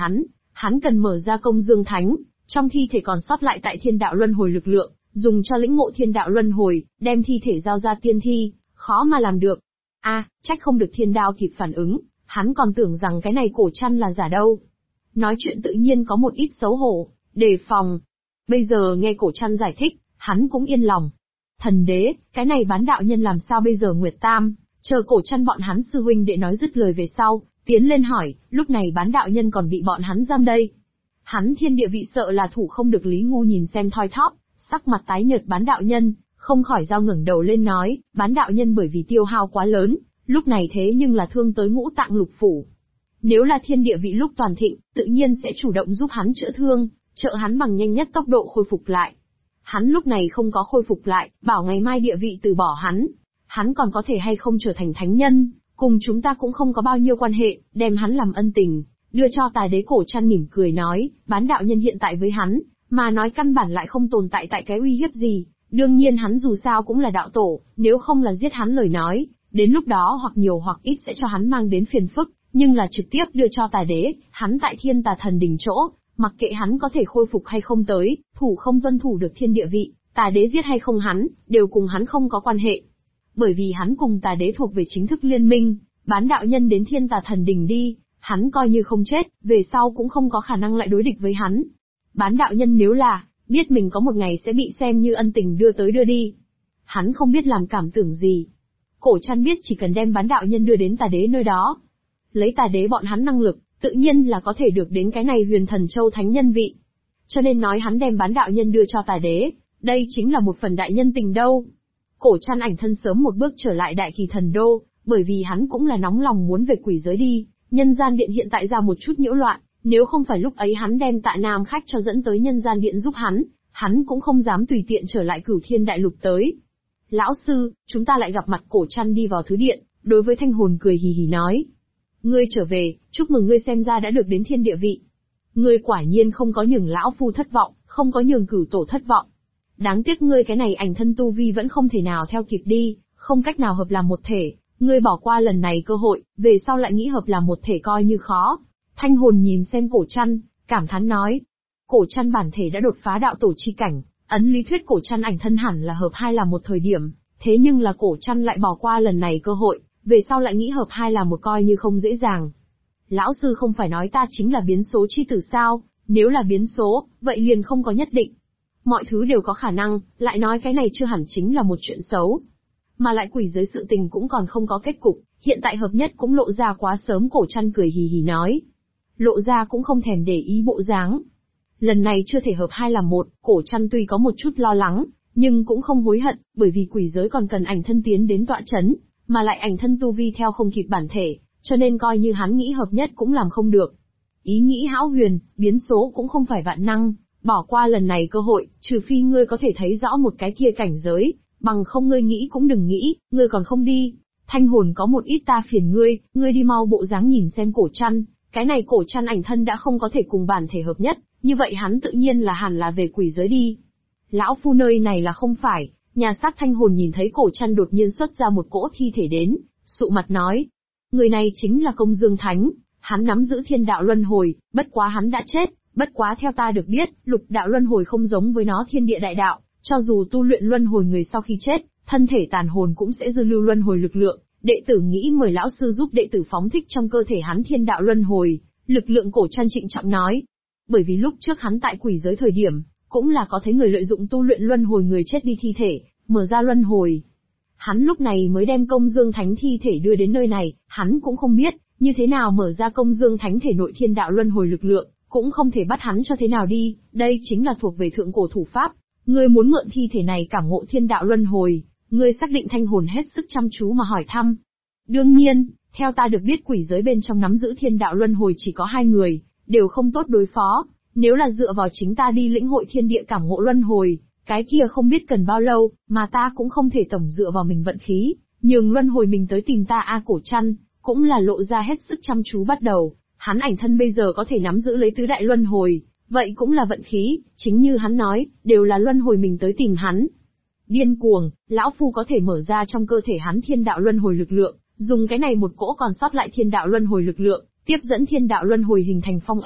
Speaker 1: Hắn cần mở ra công dương thánh, trong thi thể còn sót lại tại thiên đạo luân hồi lực lượng, dùng cho lĩnh ngộ thiên đạo luân hồi, đem thi thể giao ra tiên thi, khó mà làm được. Trách không được thiên đao kịp phản ứng, hắn còn tưởng rằng cái này cổ chăn là giả đâu. Nói chuyện tự nhiên có một ít xấu hổ, đề phòng. Bây giờ nghe cổ chăn giải thích, hắn cũng yên lòng. Thần đế, cái này bán đạo nhân làm sao bây giờ Nguyệt Tam, chờ cổ chăn bọn hắn sư huynh đệ nói dứt lời về sau, tiến lên hỏi, lúc này bán đạo nhân còn bị bọn hắn giam đây. Hắn thiên địa vị sợ là thủ không được Lý Ngu nhìn xem thoi thóp, sắc mặt tái nhợt bán đạo nhân, không khỏi dao ngẩng đầu lên nói, bán đạo nhân bởi vì tiêu hao quá lớn, lúc này thế nhưng là thương tới ngũ tạng lục phủ. Nếu là thiên địa vị lúc toàn thịnh, tự nhiên sẽ chủ động giúp hắn chữa thương, trợ hắn bằng nhanh nhất tốc độ khôi phục lại. Hắn lúc này không có khôi phục lại, bảo ngày mai địa vị từ bỏ hắn còn có thể hay không trở thành thánh nhân, cùng chúng ta cũng không có bao nhiêu quan hệ, đem hắn làm ân tình, đưa cho Tài Đế. Cổ chăn mỉm cười nói, bán đạo nhân hiện tại với hắn, mà nói căn bản lại không tồn tại tại cái uy hiếp gì, đương nhiên hắn dù sao cũng là đạo tổ, nếu không là giết hắn lời nói, đến lúc đó hoặc nhiều hoặc ít sẽ cho hắn mang đến phiền phức, nhưng là trực tiếp đưa cho Tài Đế, hắn tại Thiên Tà Thần đỉnh chỗ, mặc kệ hắn có thể khôi phục hay không tới, thủ không tuân thủ được thiên địa vị, Tà Đế giết hay không hắn, đều cùng hắn không có quan hệ. Bởi vì hắn cùng Tà Đế thuộc về chính thức liên minh, bán đạo nhân đến Thiên Tà Thần đỉnh đi, hắn coi như không chết, về sau cũng không có khả năng lại đối địch với hắn. Bán đạo nhân nếu là, biết mình có một ngày sẽ bị xem như ân tình đưa tới đưa đi. Hắn không biết làm cảm tưởng gì. Cổ chăn biết chỉ cần đem bán đạo nhân đưa đến Tà Đế nơi đó. Lấy Tà Đế bọn hắn năng lực, tự nhiên là có thể được đến cái này Huyền Thần Châu thánh nhân vị. Cho nên nói hắn đem bán đạo nhân đưa cho Tà Đế, đây chính là một phần đại nhân tình đâu. Cổ chăn ảnh thân sớm một bước trở lại Đại Kỳ Thần Đô, bởi vì hắn cũng là nóng lòng muốn về quỷ giới đi, nhân gian điện hiện tại ra một chút nhiễu loạn, nếu không phải lúc ấy hắn đem Tạ Nam khách cho dẫn tới nhân gian điện giúp hắn cũng không dám tùy tiện trở lại Cửu Thiên Đại Lục tới. Lão sư, chúng ta lại gặp mặt. Cổ chăn đi vào thứ điện, đối với Thanh Hồn cười hì hì nói. Ngươi trở về, chúc mừng ngươi xem ra đã được đến thiên địa vị. Ngươi quả nhiên không có nhường lão phu thất vọng, không có nhường Cửu tổ thất vọng. Đáng tiếc ngươi cái này ảnh thân tu vi vẫn không thể nào theo kịp đi, không cách nào hợp làm một thể, ngươi bỏ qua lần này cơ hội, về sau lại nghĩ hợp làm một thể coi như khó. Thanh Hồn nhìn xem Cổ chăn, cảm thán nói. Cổ chăn bản thể đã đột phá đạo tổ chi cảnh, ấn lý thuyết Cổ chăn ảnh thân hẳn là hợp hai là một thời điểm, thế nhưng là Cổ chăn lại bỏ qua lần này cơ hội, về sau lại nghĩ hợp hai là một coi như không dễ dàng. Lão sư không phải nói ta chính là biến số chi tử sao, nếu là biến số, vậy liền không có nhất định. Mọi thứ đều có khả năng, lại nói cái này chưa hẳn chính là một chuyện xấu. Mà lại quỷ giới sự tình cũng còn không có kết cục, hiện tại hợp nhất cũng lộ ra quá sớm. Cổ chăn cười hì hì nói. Lộ ra cũng không thèm để ý bộ dáng. Lần này chưa thể hợp hai làm một, Cổ chăn tuy có một chút lo lắng, nhưng cũng không hối hận, bởi vì quỷ giới còn cần ảnh thân tiến đến tọa chấn, mà lại ảnh thân tu vi theo không kịp bản thể, cho nên coi như hắn nghĩ hợp nhất cũng làm không được. Ý nghĩ hão huyền, biến số cũng không phải vạn năng, bỏ qua lần này cơ hội, trừ phi ngươi có thể thấy rõ một cái kia cảnh giới, bằng không ngươi nghĩ cũng đừng nghĩ, ngươi còn không đi. Thanh Hồn có một ít ta phiền ngươi đi mau. Bộ dáng nhìn xem Cổ chăn, cái này Cổ chăn ảnh thân đã không có thể cùng bản thể hợp nhất, như vậy hắn tự nhiên là hẳn là về quỷ giới đi. Lão phu nơi này là không phải. Nhà xác Thanh Hồn nhìn thấy Cổ chăn đột nhiên xuất ra một cỗ thi thể đến, sụ mặt nói. Người này chính là Công Dương Thánh, hắn nắm giữ thiên đạo luân hồi, bất quá hắn đã chết, bất quá theo ta được biết, lục đạo luân hồi không giống với nó thiên địa đại đạo, cho dù tu luyện luân hồi người sau khi chết, thân thể tàn hồn cũng sẽ dư lưu luân hồi lực lượng, đệ tử nghĩ mời lão sư giúp đệ tử phóng thích trong cơ thể hắn thiên đạo luân hồi, lực lượng. Cổ chăn trịnh trọng nói. Bởi vì lúc trước hắn tại quỷ giới thời điểm, cũng là có thấy người lợi dụng tu luyện luân hồi người chết đi thi thể, mở ra luân hồi. Hắn lúc này mới đem Công Dương Thánh thi thể đưa đến nơi này, hắn cũng không biết, như thế nào mở ra Công Dương Thánh thể nội thiên đạo luân hồi lực lượng, cũng không thể bắt hắn cho thế nào đi, đây chính là thuộc về thượng cổ thủ pháp. Ngươi muốn mượn thi thể này cảm ngộ thiên đạo luân hồi, ngươi xác định. Thanh Hồn hết sức chăm chú mà hỏi thăm. Đương nhiên, theo ta được biết quỷ giới bên trong nắm giữ thiên đạo luân hồi chỉ có 2 người, đều không tốt đối phó, nếu là dựa vào chính ta đi lĩnh hội thiên địa cảm ngộ luân hồi, cái kia không biết cần bao lâu, mà ta cũng không thể tổng dựa vào mình vận khí, nhường luân hồi mình tới tìm ta. Cổ chăn cũng là lộ ra hết sức chăm chú bắt đầu, hắn ảnh thân bây giờ có thể nắm giữ lấy tứ đại luân hồi, vậy cũng là vận khí, chính như hắn nói, đều là luân hồi mình tới tìm hắn. Điên cuồng, lão phu có thể mở ra trong cơ thể hắn thiên đạo luân hồi lực lượng, dùng cái này một cỗ còn sót lại thiên đạo luân hồi lực lượng, tiếp dẫn thiên đạo luân hồi hình thành phong ấn,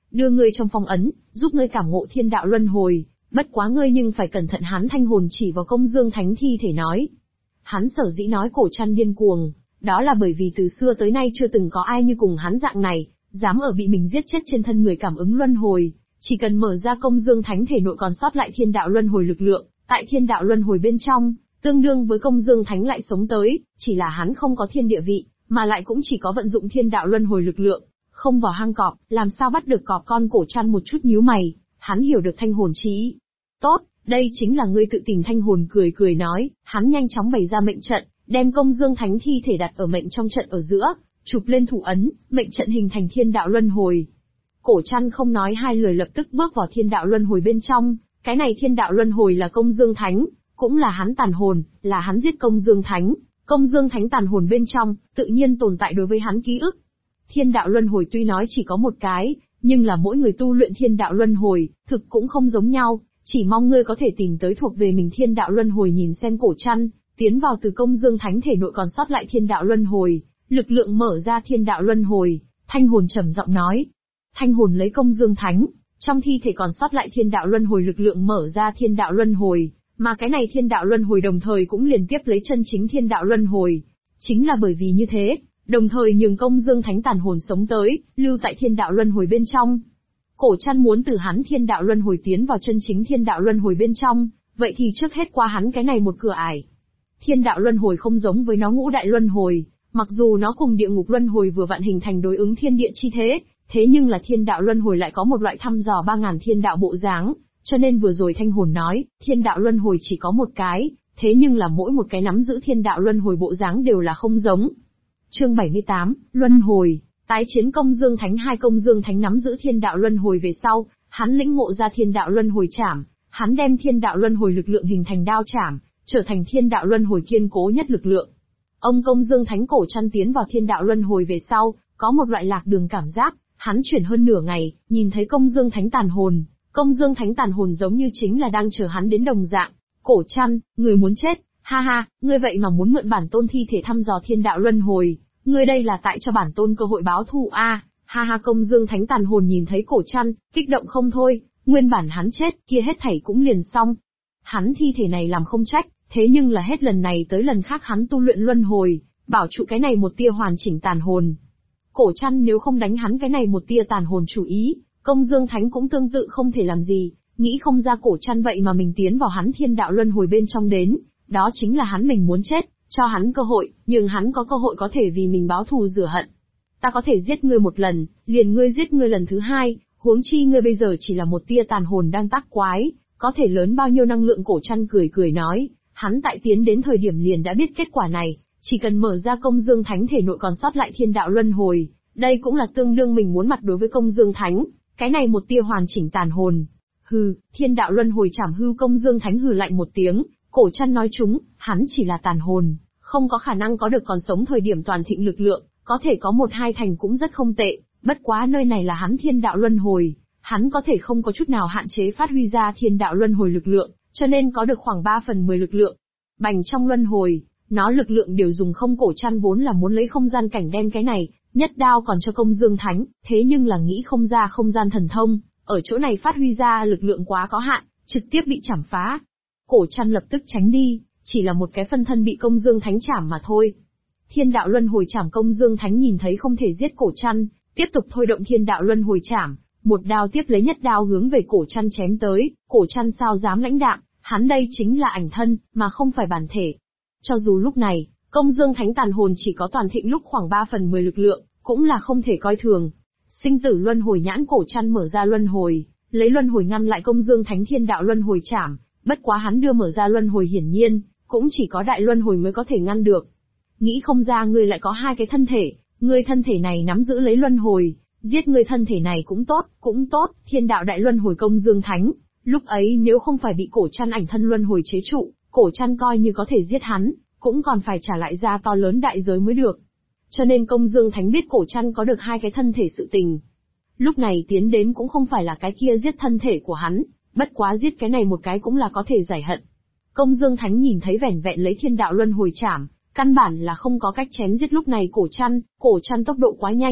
Speaker 1: đưa ngươi trong phong ấn, giúp ngươi cảm ngộ thiên đạo luân hồi, bất quá ngươi nhưng phải cẩn thận. Hắn thanh hồn chỉ vào Công Dương Thánh thi thể nói. Hắn sở dĩ nói Cổ Trăn điên cuồng, đó là bởi vì từ xưa tới nay chưa từng có ai như cùng hắn dạng này, dám ở bị mình giết chết trên thân người cảm ứng luân hồi. Chỉ cần mở ra Công Dương Thánh thể nội còn sót lại thiên đạo luân hồi lực lượng, tại thiên đạo luân hồi bên trong, tương đương với Công Dương Thánh lại sống tới, chỉ là hắn không có thiên địa vị, mà lại cũng chỉ có vận dụng thiên đạo luân hồi lực lượng, không vào hang cọp, làm sao bắt được cọp con. Cổ Trăn một chút nhíu mày, hắn hiểu được thanh hồn chí. Tốt, đây chính là ngươi tự tìm. Thanh hồn cười cười nói, hắn nhanh chóng bày ra mệnh trận, đem Công Dương Thánh thi thể đặt ở mệnh trong trận ở giữa, chụp lên thủ ấn, mệnh trận hình thành thiên đạo luân hồi. Cổ Trăn không nói hai lời lập tức bước vào thiên đạo luân hồi bên trong, cái này thiên đạo luân hồi là Công Dương Thánh, cũng là hắn tàn hồn, là hắn giết Công Dương Thánh. Công Dương Thánh tàn hồn bên trong, tự nhiên tồn tại đối với hắn ký ức. Thiên đạo luân hồi tuy nói chỉ có một cái, nhưng là mỗi người tu luyện thiên đạo luân hồi, thực cũng không giống nhau, chỉ mong ngươi có thể tìm tới thuộc về mình thiên đạo luân hồi. Nhìn xem Cổ Trăn, tiến vào từ Công Dương Thánh thể nội còn sót lại thiên đạo luân hồi, lực lượng mở ra thiên đạo luân hồi, thanh hồn trầm giọng nói. Thanh hồn lấy Công Dương Thánh, trong thi thể còn sót lại thiên đạo luân hồi lực lượng mở ra thiên đạo luân hồi, mà cái này thiên đạo luân hồi đồng thời cũng liên tiếp lấy chân chính thiên đạo luân hồi. Chính là bởi vì như thế, đồng thời nhường Công Dương Thánh tàn hồn sống tới, lưu tại thiên đạo luân hồi bên trong. Cổ Trăn muốn từ hắn thiên đạo luân hồi tiến vào chân chính thiên đạo luân hồi bên trong, vậy thì trước hết qua hắn cái này một cửa ải. Thiên đạo luân hồi không giống với nó ngũ đại luân hồi, mặc dù nó cùng địa ngục luân hồi vừa vặn hình thành đối ứng thiên địa chi thế, thế nhưng là thiên đạo luân hồi lại có một loại thăm dò 3000 thiên đạo bộ dáng, cho nên vừa rồi thanh hồn nói, thiên đạo luân hồi chỉ có một cái, thế nhưng là mỗi một cái nắm giữ thiên đạo luân hồi bộ dáng đều là không giống. Chương 78, Luân hồi, tái chiến. Công Dương Thánh. Hai Công Dương Thánh nắm giữ thiên đạo luân hồi về sau, hắn lĩnh ngộ ra thiên đạo luân hồi trảm, hắn đem thiên đạo luân hồi lực lượng hình thành đao trảm, trở thành thiên đạo luân hồi kiên cố nhất lực lượng. Ông Công Dương Thánh Cổ Trăn tiến vào thiên đạo luân hồi về sau, có một loại lạc đường cảm giác, hắn chuyển hơn nửa ngày, nhìn thấy Công Dương Thánh tàn hồn. Công Dương Thánh tàn hồn giống như chính là đang chờ hắn đến đồng dạng. Cổ Trăn, người muốn chết, ha ha, ngươi vậy mà muốn mượn bản tôn thi thể thăm dò thiên đạo luân hồi, ngươi đây là tại cho bản tôn cơ hội báo thù a, ha ha. Công Dương Thánh tàn hồn nhìn thấy Cổ Trăn, kích động không thôi, nguyên bản hắn chết, kia hết thảy cũng liền xong. Hắn thi thể này làm không trách, thế nhưng là hết lần này tới lần khác hắn tu luyện luân hồi, bảo trụ cái này một tia hoàn chỉnh tàn hồn. Cổ Trăn nếu không đánh hắn cái này một tia tàn hồn chủ ý, Công Dương Thánh cũng tương tự không thể làm gì, nghĩ không ra Cổ Trăn vậy mà mình tiến vào hắn thiên đạo luân hồi bên trong đến, đó chính là hắn mình muốn chết, cho hắn cơ hội, nhưng hắn có cơ hội có thể vì mình báo thù rửa hận. Ta có thể giết ngươi một lần, liền ngươi giết ngươi lần thứ hai, huống chi ngươi bây giờ chỉ là một tia tàn hồn đang tác quái, có thể lớn bao nhiêu năng lượng. Cổ Trăn cười cười nói, hắn tại tiến đến thời điểm liền đã biết kết quả này, chỉ cần mở ra Công Dương Thánh thể nội còn sót lại thiên đạo luân hồi, đây cũng là tương đương mình muốn mặt đối với Công Dương Thánh, cái này một tia hoàn chỉnh tàn hồn. Hừ, thiên đạo luân hồi trảm hư. Công Dương Thánh hừ lạnh một tiếng, Cổ Trăn nói chúng, hắn chỉ là tàn hồn, không có khả năng có được còn sống thời điểm toàn thịnh lực lượng, có thể có 1-2 thành cũng rất không tệ, bất quá nơi này là hắn thiên đạo luân hồi, hắn có thể không có chút nào hạn chế phát huy ra thiên đạo luân hồi lực lượng, cho nên có được khoảng 3/10 lực lượng. Bành trong luân hồi, nó lực lượng đều dùng không. Cổ Trăn vốn là muốn lấy không gian cảnh đem cái này, nhất đao còn cho Công Dương Thánh, thế nhưng là nghĩ không ra không gian thần thông, ở chỗ này phát huy ra lực lượng quá có hạn, trực tiếp bị chảm phá. Cổ Trăn lập tức tránh đi, chỉ là một cái phân thân bị Công Dương Thánh chảm mà thôi. Thiên đạo luân hồi chảm. Công Dương Thánh nhìn thấy không thể giết Cổ Trăn, tiếp tục thôi động thiên đạo luân hồi chảm, một đao tiếp lấy nhất đao hướng về Cổ Trăn chém tới. Cổ Trăn sao dám lãnh đạm, hắn đây chính là ảnh thân, mà không phải bản thể. Cho dù lúc này, Công Dương Thánh tàn hồn chỉ có toàn thịnh lúc khoảng 3/10 lực lượng, cũng là không thể coi thường. Sinh tử luân hồi nhãn. Cổ Trăn mở ra luân hồi, lấy luân hồi ngăn lại Công Dương Thánh thiên đạo luân hồi chảm, bất quá hắn đưa mở ra luân hồi hiển nhiên, cũng chỉ có đại luân hồi mới có thể ngăn được. Nghĩ không ra ngươi lại có 2 cái thân thể, ngươi thân thể này nắm giữ lấy luân hồi, giết ngươi thân thể này cũng tốt, thiên đạo đại luân hồi. Công Dương Thánh, lúc ấy nếu không phải bị Cổ Trăn ảnh thân luân hồi chế trụ, Cổ Trăn coi như có thể giết hắn, cũng còn phải trả lại ra to lớn đại giới mới được. Cho nên Công Dương Thánh biết Cổ Trăn có được 2 cái thân thể sự tình. Lúc này tiến đến cũng không phải là cái kia giết thân thể của hắn, bất quá giết cái này một cái cũng là có thể giải hận. Công Dương Thánh nhìn thấy vẻn vẹn lấy thiên đạo luân hồi chảm, căn bản là không có cách chém giết lúc này Cổ Trăn tốc độ quá nhanh,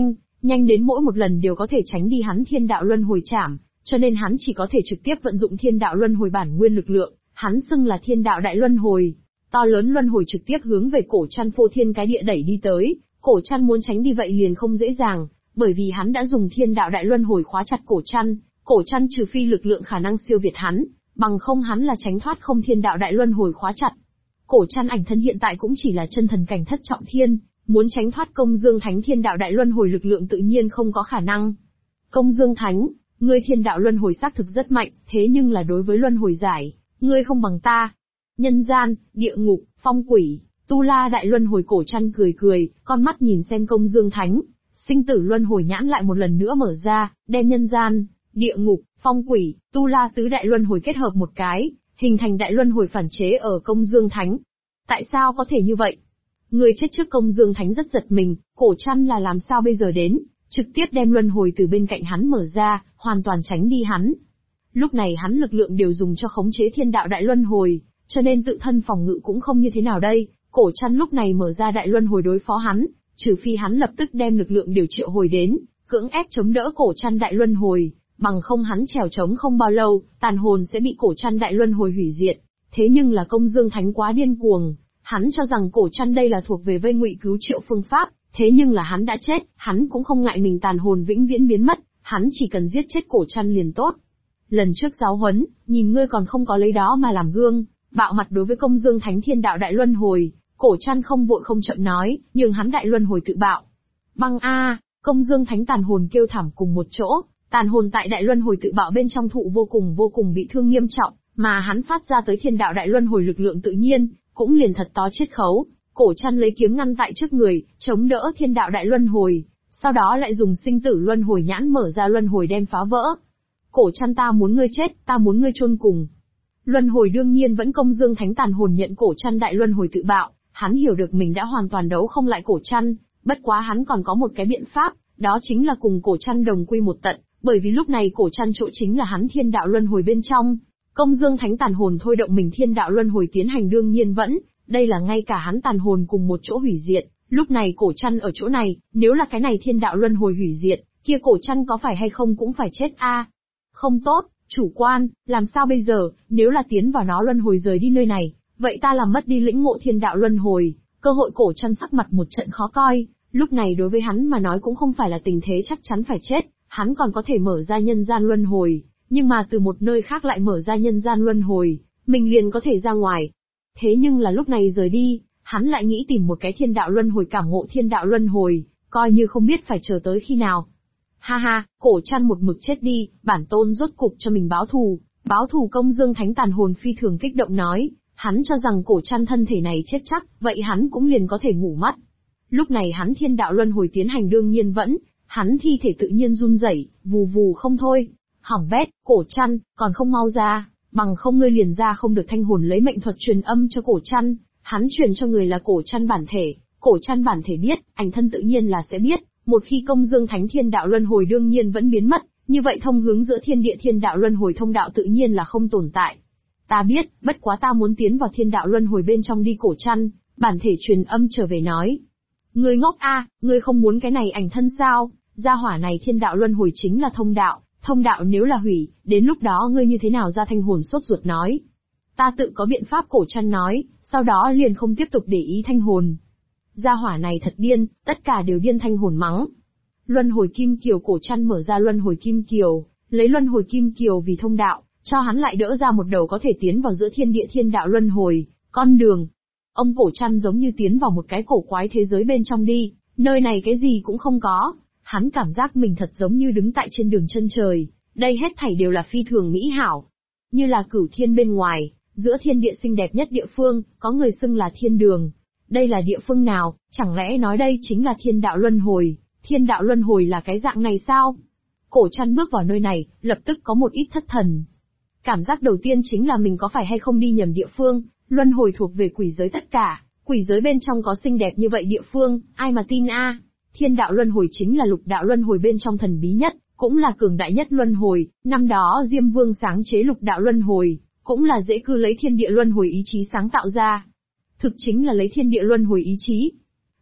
Speaker 1: nhanh đến mỗi một lần đều có thể tránh đi hắn thiên đạo luân hồi trảm, cho nên hắn chỉ có thể trực tiếp vận dụng thiên đạo luân hồi bản nguyên lực lượng, hắn xưng là thiên đạo đại luân hồi. To lớn luân hồi trực tiếp hướng về cổ trăn phô thiên cái địa đẩy đi tới, cổ trăn muốn tránh đi vậy liền không dễ dàng, bởi vì hắn đã dùng thiên đạo đại luân hồi khóa chặt cổ trăn trừ phi lực lượng khả năng siêu việt hắn, bằng không hắn là tránh thoát không thiên đạo đại luân hồi khóa chặt. Cổ trăn ảnh thân hiện tại cũng chỉ là chân thần cảnh thất trọng thiên, muốn tránh thoát công dương thánh thiên đạo đại luân hồi lực lượng tự nhiên không có khả năng. Công dương thánh, ngươi thiên đạo luân hồi xác thực rất mạnh, thế nhưng là đối với luân hồi giải, ngươi không bằng ta. Nhân gian, địa ngục, phong quỷ, tu la đại luân hồi cổ trăn cười cười, con mắt nhìn xem công dương thánh, sinh tử luân hồi nhãn lại một lần nữa mở ra, đem nhân gian, địa ngục, phong quỷ, tu la tứ đại luân hồi kết hợp một cái, hình thành đại luân hồi phản chế ở công dương thánh. Tại sao có thể như vậy? Người chết trước công dương thánh rất giật mình, cổ trăn là làm sao bây giờ đến, trực tiếp đem luân hồi từ bên cạnh hắn mở ra, hoàn toàn tránh đi hắn. Lúc này hắn lực lượng đều dùng cho khống chế thiên đạo đại luân hồi, cho nên tự thân phòng ngự cũng không như thế nào đây, cổ trăn lúc này mở ra đại luân hồi đối phó hắn, trừ phi hắn lập tức đem lực lượng điều triệu hồi đến, cưỡng ép chống đỡ cổ trăn đại luân hồi, bằng không hắn trèo trống không bao lâu, tàn hồn sẽ bị cổ trăn đại luân hồi hủy diệt. Thế nhưng là công dương thánh quá điên cuồng, hắn cho rằng cổ trăn đây là thuộc về vây ngụy cứu triệu phương pháp, thế nhưng là hắn đã chết, hắn cũng không ngại mình tàn hồn vĩnh viễn biến mất, hắn chỉ cần giết chết cổ trăn liền tốt. Lần trước giáo huấn, nhìn ngươi còn không có lấy đó mà làm gương, bạo mặt đối với công dương thánh thiên đạo đại luân hồi, cổ trăn không vội không chậm nói, nhưng hắn đại luân hồi tự bạo. Băng a, công dương thánh tàn hồn kêu thảm cùng một chỗ, tàn hồn tại đại luân hồi tự bạo bên trong thụ vô cùng bị thương nghiêm trọng, mà hắn phát ra tới thiên đạo đại luân hồi lực lượng tự nhiên, cũng liền thật tó chết khấu. Cổ trăn lấy kiếm ngăn tại trước người, chống đỡ thiên đạo đại luân hồi, sau đó lại dùng sinh tử luân hồi nhãn mở ra luân hồi đem phá vỡ. Cổ trăn ta muốn ngươi chết, ta muốn ngươi chôn cùng. Luân hồi đương nhiên vẫn công dương thánh tàn hồn nhận cổ trăn đại luân hồi tự bạo, hắn hiểu được mình đã hoàn toàn đấu không lại cổ trăn, bất quá hắn còn có một cái biện pháp, đó chính là cùng cổ trăn đồng quy một tận, bởi vì lúc này cổ trăn chỗ chính là hắn thiên đạo luân hồi bên trong. Công dương thánh tàn hồn thôi động mình thiên đạo luân hồi tiến hành đương nhiên vẫn, đây là ngay cả hắn tàn hồn cùng một chỗ hủy diệt, lúc này cổ trăn ở chỗ này, nếu là cái này thiên đạo luân hồi hủy diệt, kia cổ trăn có phải hay không cũng phải chết a. Không tốt, chủ quan, làm sao bây giờ, nếu là tiến vào nó luân hồi rời đi nơi này, vậy ta làm mất đi lĩnh ngộ thiên đạo luân hồi, cơ hội cổ trăn sắc mặt một trận khó coi, lúc này đối với hắn mà nói cũng không phải là tình thế chắc chắn phải chết, hắn còn có thể mở ra nhân gian luân hồi, nhưng mà từ một nơi khác lại mở ra nhân gian luân hồi, mình liền có thể ra ngoài. Thế nhưng là lúc này rời đi, hắn lại nghĩ tìm một cái thiên đạo luân hồi cảm ngộ thiên đạo luân hồi, coi như không biết phải chờ tới khi nào. Ha ha, cổ trăn một mực chết đi, bản tôn rốt cục cho mình báo thù công dương thánh tàn hồn phi thường kích động nói, hắn cho rằng cổ trăn thân thể này chết chắc, vậy hắn cũng liền có thể ngủ mất. Lúc này hắn thiên đạo luân hồi tiến hành đương nhiên vẫn, hắn thi thể tự nhiên run rẩy, vù vù không thôi. Hỏng bét, cổ trăn, còn không mau ra, bằng không ngươi liền ra không được thanh hồn lấy mệnh thuật truyền âm cho cổ trăn, hắn truyền cho người là cổ trăn bản thể, cổ trăn bản thể biết, ảnh thân tự nhiên là sẽ biết, một khi công dương thánh thiên đạo luân hồi đương nhiên vẫn biến mất, như vậy thông hướng giữa thiên địa thiên đạo luân hồi thông đạo tự nhiên là không tồn tại. Ta biết, bất quá ta muốn tiến vào thiên đạo luân hồi bên trong đi cổ trăn, bản thể truyền âm trở về nói. Ngươi ngốc a, ngươi không muốn cái này ảnh thân sao, gia hỏa này thiên đạo luân hồi chính là thông đạo nếu là hủy, đến lúc đó ngươi như thế nào ra thanh hồn sốt ruột nói. Ta tự có biện pháp cổ trăn nói, sau đó liền không tiếp tục để ý thanh hồn. Gia hỏa này thật điên, tất cả đều điên thanh hồn mắng. Luân hồi kim kiều cổ trăn mở ra luân hồi kim kiều, lấy luân hồi kim kiều vì thông đạo, cho hắn lại đỡ ra một đầu có thể tiến vào giữa thiên địa thiên đạo luân hồi, con đường. Ông cổ trăn giống như tiến vào một cái cổ quái thế giới bên trong đi, nơi này cái gì cũng không có. Hắn cảm giác mình thật giống như đứng tại trên đường chân trời, đây hết thảy đều là phi thường mỹ hảo. Như là cửu thiên bên ngoài, giữa thiên địa xinh đẹp nhất địa phương, có người xưng là thiên đường. Đây là địa phương nào, chẳng lẽ nói đây chính là thiên đạo luân hồi? Thiên đạo luân hồi là cái dạng này sao? Cổ trăn bước vào nơi này, lập tức có một ít thất thần. Cảm giác đầu tiên chính là mình có phải hay không đi nhầm địa phương, luân hồi thuộc về quỷ giới tất cả, quỷ giới bên trong có xinh đẹp như vậy địa phương, ai mà tin a? Thiên đạo luân hồi chính là lục đạo luân hồi bên trong thần bí nhất, cũng là cường đại nhất luân hồi, năm đó Diêm Vương sáng chế lục đạo luân hồi, cũng là dễ cư lấy thiên địa luân hồi ý chí sáng tạo ra. Thực chính là lấy thiên địa luân hồi ý chí.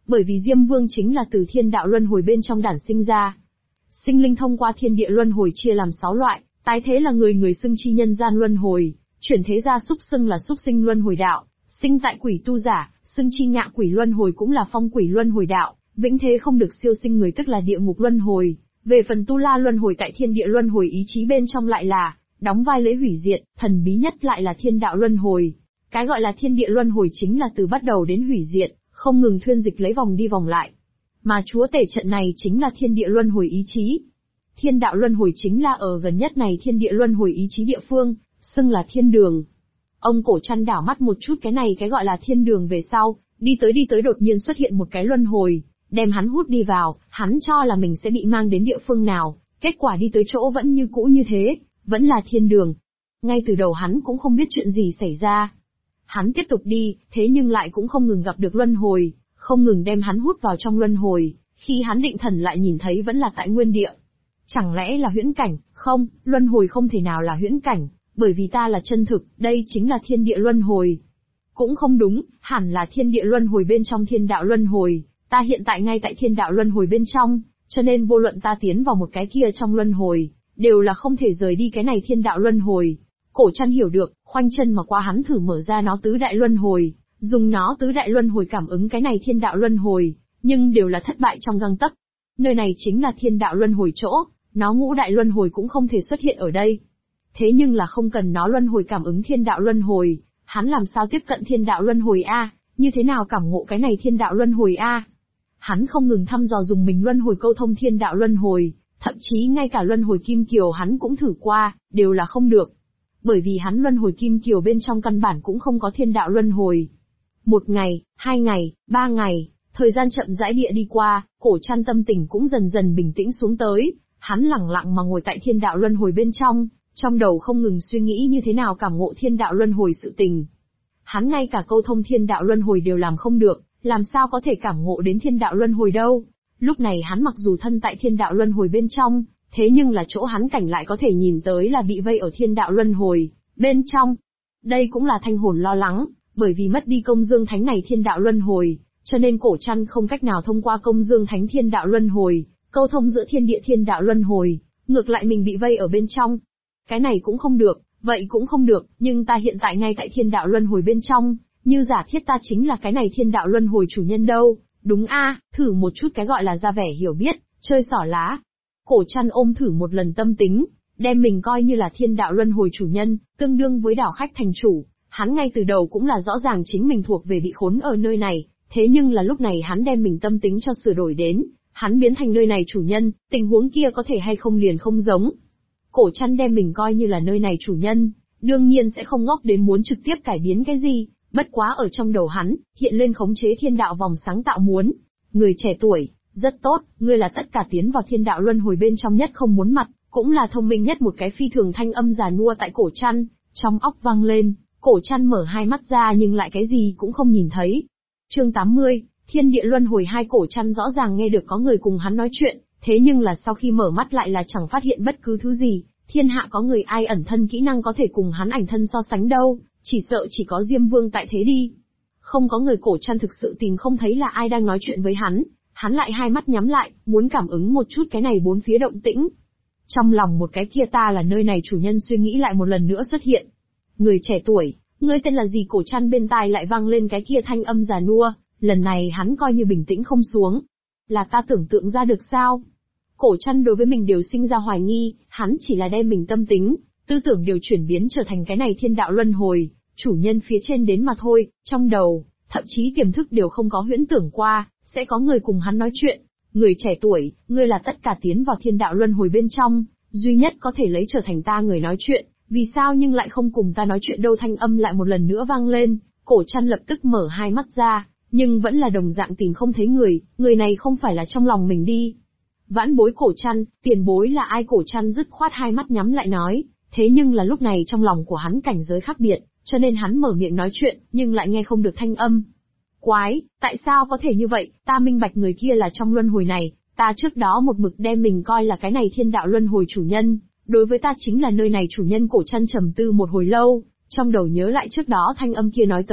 Speaker 1: Bởi vì Diêm Vương chính là từ thiên đạo luân hồi bên trong đản sinh ra. Sinh linh thông qua thiên địa luân hồi chia làm 6 loại, tái thế là người xưng chi nhân gian luân hồi, chuyển thế ra súc xưng là súc sinh luân hồi đạo, sinh tại quỷ tu giả, xưng chi ngạ quỷ luân hồi cũng là phong quỷ luân hồi đạo, vĩnh thế không được siêu sinh người tức là địa ngục luân hồi. Về phần tu la luân hồi tại thiên địa luân hồi ý chí bên trong lại là đóng vai lễ hủy diệt, thần bí nhất lại là thiên đạo luân hồi. Cái gọi là thiên địa luân hồi chính là từ bắt đầu đến hủy diệt, không ngừng thuyên dịch lấy vòng đi vòng lại. Mà chúa tể trận này chính là thiên địa luân hồi ý chí. Thiên đạo luân hồi chính là ở gần nhất này thiên địa luân hồi ý chí địa phương, xưng là thiên đường. Ông cổ chăn đảo mắt một chút cái gọi là thiên đường về sau, đi tới đột nhiên xuất hiện một cái luân hồi, đem hắn hút đi vào, hắn cho là mình sẽ bị mang đến địa phương nào, kết quả đi tới chỗ vẫn như cũ như thế, vẫn là thiên đường. Ngay từ đầu hắn cũng không biết chuyện gì xảy ra. Hắn tiếp tục đi, thế nhưng lại cũng không ngừng gặp được luân hồi, không ngừng đem hắn hút vào trong luân hồi, khi hắn định thần lại nhìn thấy vẫn là tại nguyên địa. Chẳng lẽ là huyễn cảnh? Không, luân hồi không thể nào là huyễn cảnh, bởi vì ta là chân thực, đây chính là thiên địa luân hồi. Cũng không đúng, hẳn là thiên địa luân hồi bên trong thiên đạo luân hồi, ta hiện tại ngay tại thiên đạo luân hồi bên trong, cho nên vô luận ta tiến vào một cái kia trong luân hồi, đều là không thể rời đi cái này thiên đạo luân hồi. Cổ Trăn hiểu được, khoanh chân mà qua hắn thử mở ra nó tứ đại luân hồi, dùng nó tứ đại luân hồi cảm ứng cái này thiên đạo luân hồi, nhưng đều là thất bại trong gang tấc. Nơi này chính là thiên đạo luân hồi chỗ, nó ngũ đại luân hồi cũng không thể xuất hiện ở đây. Thế nhưng là không cần nó luân hồi cảm ứng thiên đạo luân hồi, hắn làm sao tiếp cận thiên đạo luân hồi a? Như thế nào cảm ngộ cái này thiên đạo luân hồi a? Hắn không ngừng thăm dò dùng mình luân hồi câu thông thiên đạo luân hồi, thậm chí ngay cả luân hồi kim kiều hắn cũng thử qua, đều là không được. Bởi vì hắn luân hồi kim kiều bên trong căn bản cũng không có thiên đạo luân hồi. 1 ngày, 2 ngày, 3 ngày, thời gian chậm rãi địa đi qua, Cổ Trăn tâm tình cũng dần dần bình tĩnh xuống tới, hắn lẳng lặng mà ngồi tại thiên đạo luân hồi bên trong đầu không ngừng suy nghĩ như thế nào cảm ngộ thiên đạo luân hồi sự tình. Hắn ngay cả câu thông thiên đạo luân hồi đều làm không được, làm sao có thể cảm ngộ đến thiên đạo luân hồi đâu. Lúc này hắn mặc dù thân tại thiên đạo luân hồi bên trong, thế nhưng là chỗ hắn cảnh lại có thể nhìn tới là bị vây ở thiên đạo luân hồi bên trong. Đây cũng là Thanh Hồn lo lắng, bởi vì mất đi công dương thánh này thiên đạo luân hồi, cho nên Cổ Trăn không cách nào thông qua công dương thánh thiên đạo luân hồi, câu thông giữa thiên địa thiên đạo luân hồi, ngược lại mình bị vây ở bên trong. Cái này cũng không được, vậy cũng không được, nhưng ta hiện tại ngay tại thiên đạo luân hồi bên trong, như giả thiết ta chính là cái này thiên đạo luân hồi chủ nhân đâu, đúng a, thử một chút cái gọi là ra vẻ hiểu biết, chơi xỏ lá. Cổ Trăn ôm thử một lần tâm tính, đem mình coi như là thiên đạo luân hồi chủ nhân, tương đương với đảo khách thành chủ, hắn ngay từ đầu cũng là rõ ràng chính mình thuộc về bị khốn ở nơi này, thế nhưng là lúc này hắn đem mình tâm tính cho sửa đổi đến, hắn biến thành nơi này chủ nhân, tình huống kia có thể hay không liền không giống. Cổ Trăn đem mình coi như là nơi này chủ nhân, đương nhiên sẽ không ngốc đến muốn trực tiếp cải biến cái gì, bất quá ở trong đầu hắn, hiện lên khống chế thiên đạo vòng sáng tạo muốn. Người trẻ tuổi, rất tốt, ngươi là tất cả tiến vào thiên đạo luân hồi bên trong nhất không muốn mặt, cũng là thông minh nhất một cái phi thường thanh âm già nua tại Cổ Trăn, trong óc vang lên, Cổ Trăn mở hai mắt ra nhưng lại cái gì cũng không nhìn thấy. Chương 80, Thiên địa luân hồi hai. Cổ Trăn rõ ràng nghe được có người cùng hắn nói chuyện, thế nhưng là sau khi mở mắt lại là chẳng phát hiện bất cứ thứ gì, thiên hạ có người ai ẩn thân kỹ năng có thể cùng hắn ảnh thân so sánh đâu, chỉ sợ chỉ có Diêm Vương tại thế đi. Không có người. Cổ Trăn thực sự tìm không thấy là ai đang nói chuyện với hắn lại hai mắt nhắm lại, muốn cảm ứng một chút cái này bốn phía động tĩnh. Trong lòng một cái kia ta là nơi này chủ nhân suy nghĩ lại một lần nữa xuất hiện. Người trẻ tuổi, ngươi tên là gì? Cổ Trăn bên tai lại vang lên cái kia thanh âm già nua, lần này hắn coi như bình tĩnh không xuống. Là ta tưởng tượng ra được sao? Cổ Trăn đối với mình đều sinh ra hoài nghi, hắn chỉ là đem mình tâm tính, tư tưởng điều chuyển biến trở thành cái này thiên đạo luân hồi, chủ nhân phía trên đến mà thôi, trong đầu, thậm chí tiềm thức đều không có huyễn tưởng qua, sẽ có người cùng hắn nói chuyện. Người trẻ tuổi, ngươi là tất cả tiến vào thiên đạo luân hồi bên trong, duy nhất có thể lấy trở thành ta người nói chuyện, vì sao nhưng lại không cùng ta nói chuyện đâu? Thanh âm lại một lần nữa vang lên, Cổ Trăn lập tức mở hai mắt ra, nhưng vẫn là đồng dạng tìm không thấy người này không phải là trong lòng mình đi. Vãn bối Cổ Trăn, tiền bối là ai? Cổ Trăn dứt khoát hai mắt nhắm lại nói, thế nhưng là lúc này trong lòng của hắn cảnh giới khác biệt, cho nên hắn mở miệng nói chuyện, nhưng lại nghe không được thanh âm. Quái, tại sao có thể như vậy? Ta minh bạch người kia là trong luân hồi này, ta trước đó một mực đem mình coi là cái này thiên đạo luân hồi chủ nhân, đối với ta chính là nơi này chủ nhân. Cổ Trăn trầm tư một hồi lâu, trong đầu nhớ lại trước đó thanh âm kia nói tới,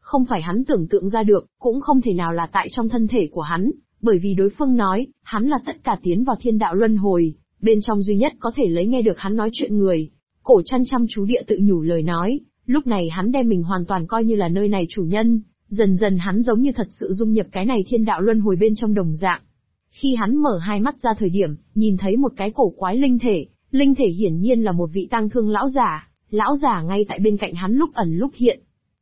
Speaker 1: Không phải hắn tưởng tượng ra được, cũng không thể nào là tại trong thân thể của hắn, bởi vì đối phương nói, hắn là tất cả tiến vào thiên đạo luân hồi, bên trong duy nhất có thể lấy nghe được hắn nói chuyện người. Cổ Trăn chăm chú địa tự nhủ lời nói, lúc này hắn đem mình hoàn toàn coi như là nơi này chủ nhân, dần dần hắn giống như thật sự dung nhập cái này thiên đạo luân hồi bên trong đồng dạng. Khi hắn mở hai mắt ra thời điểm, nhìn thấy một cái cổ quái linh thể hiển nhiên là một vị tang thương lão giả ngay tại bên cạnh hắn lúc ẩn lúc hiện.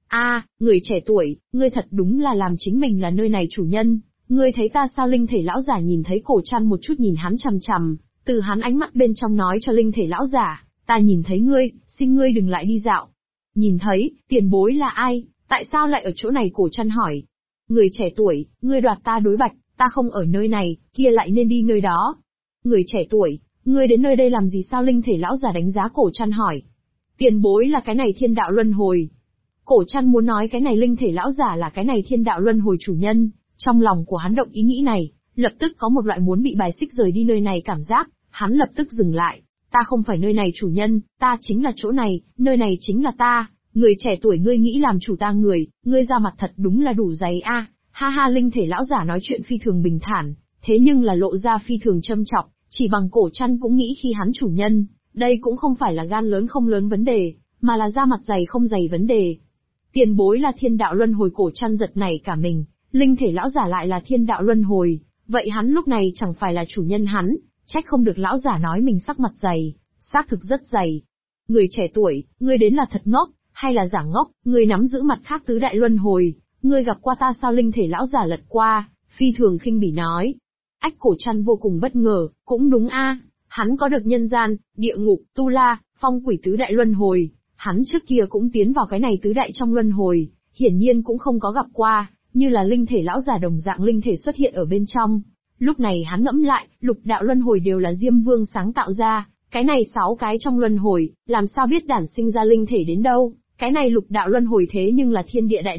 Speaker 1: Người trẻ tuổi, ngươi thật đúng là làm chính mình là nơi này chủ nhân, ngươi thấy ta sao? Linh thể lão giả nhìn thấy Cổ Trăn một chút nhìn hắn chằm chằm, từ hắn ánh mắt bên trong nói cho linh thể lão giả, ta nhìn thấy ngươi, xin ngươi đừng lại đi dạo. Nhìn thấy, tiền bối là ai, tại sao lại ở chỗ này? Cổ Trăn hỏi. Người trẻ tuổi, ngươi đoạt ta đối bạch, ta không ở nơi này, kia lại nên đi nơi đó. Người trẻ tuổi, ngươi đến nơi đây làm gì sao? Linh thể lão giả đánh giá Cổ Trăn hỏi. Tiền bối là cái này thiên đạo luân hồi. Cổ Trăn muốn nói cái này linh thể lão giả là cái này thiên đạo luân hồi chủ nhân, trong lòng của hắn động ý nghĩ này, lập tức có một loại muốn bị bài xích rời đi nơi này cảm giác, hắn lập tức dừng lại. Ta không phải nơi này chủ nhân, ta chính là chỗ này, nơi này chính là ta. Người trẻ tuổi, ngươi nghĩ làm chủ ta ngươi ra mặt thật đúng là đủ dày a. Ha ha, linh thể lão giả nói chuyện phi thường bình thản, thế nhưng là lộ ra phi thường châm chọc, chỉ bằng Cổ Trăn cũng nghĩ khi hắn chủ nhân, đây cũng không phải là gan lớn không lớn vấn đề, mà là da mặt dày không dày vấn đề. Tiền bối là thiên đạo luân hồi. Cổ Trăn giật nảy cả mình, linh thể lão giả lại là thiên đạo luân hồi, vậy hắn lúc này chẳng phải là chủ nhân hắn, trách không được lão giả nói mình sắc mặt dày, xác thực rất dày. Người trẻ tuổi, ngươi đến là thật ngốc, hay là giả ngốc? Ngươi nắm giữ mặt khác tứ đại luân hồi, ngươi gặp qua ta sao? Linh thể lão giả lật qua, phi thường khinh bỉ nói. Ách, Cổ Trăn vô cùng bất ngờ, cũng đúng a, hắn có được nhân gian, địa ngục, tu la, phong quỷ tứ đại luân hồi, hắn trước kia cũng tiến vào cái này tứ đại trong luân hồi, hiển nhiên cũng không có gặp qua, như là linh thể lão giả đồng dạng linh thể xuất hiện ở bên trong. Lúc này hắn ngẫm lại, lục đạo luân hồi đều là Diêm Vương sáng tạo ra, cái này 6 cái trong luân hồi, làm sao biết đản sinh ra linh thể đến đâu? Cái này lục đạo luân hồi thế nhưng là thiên địa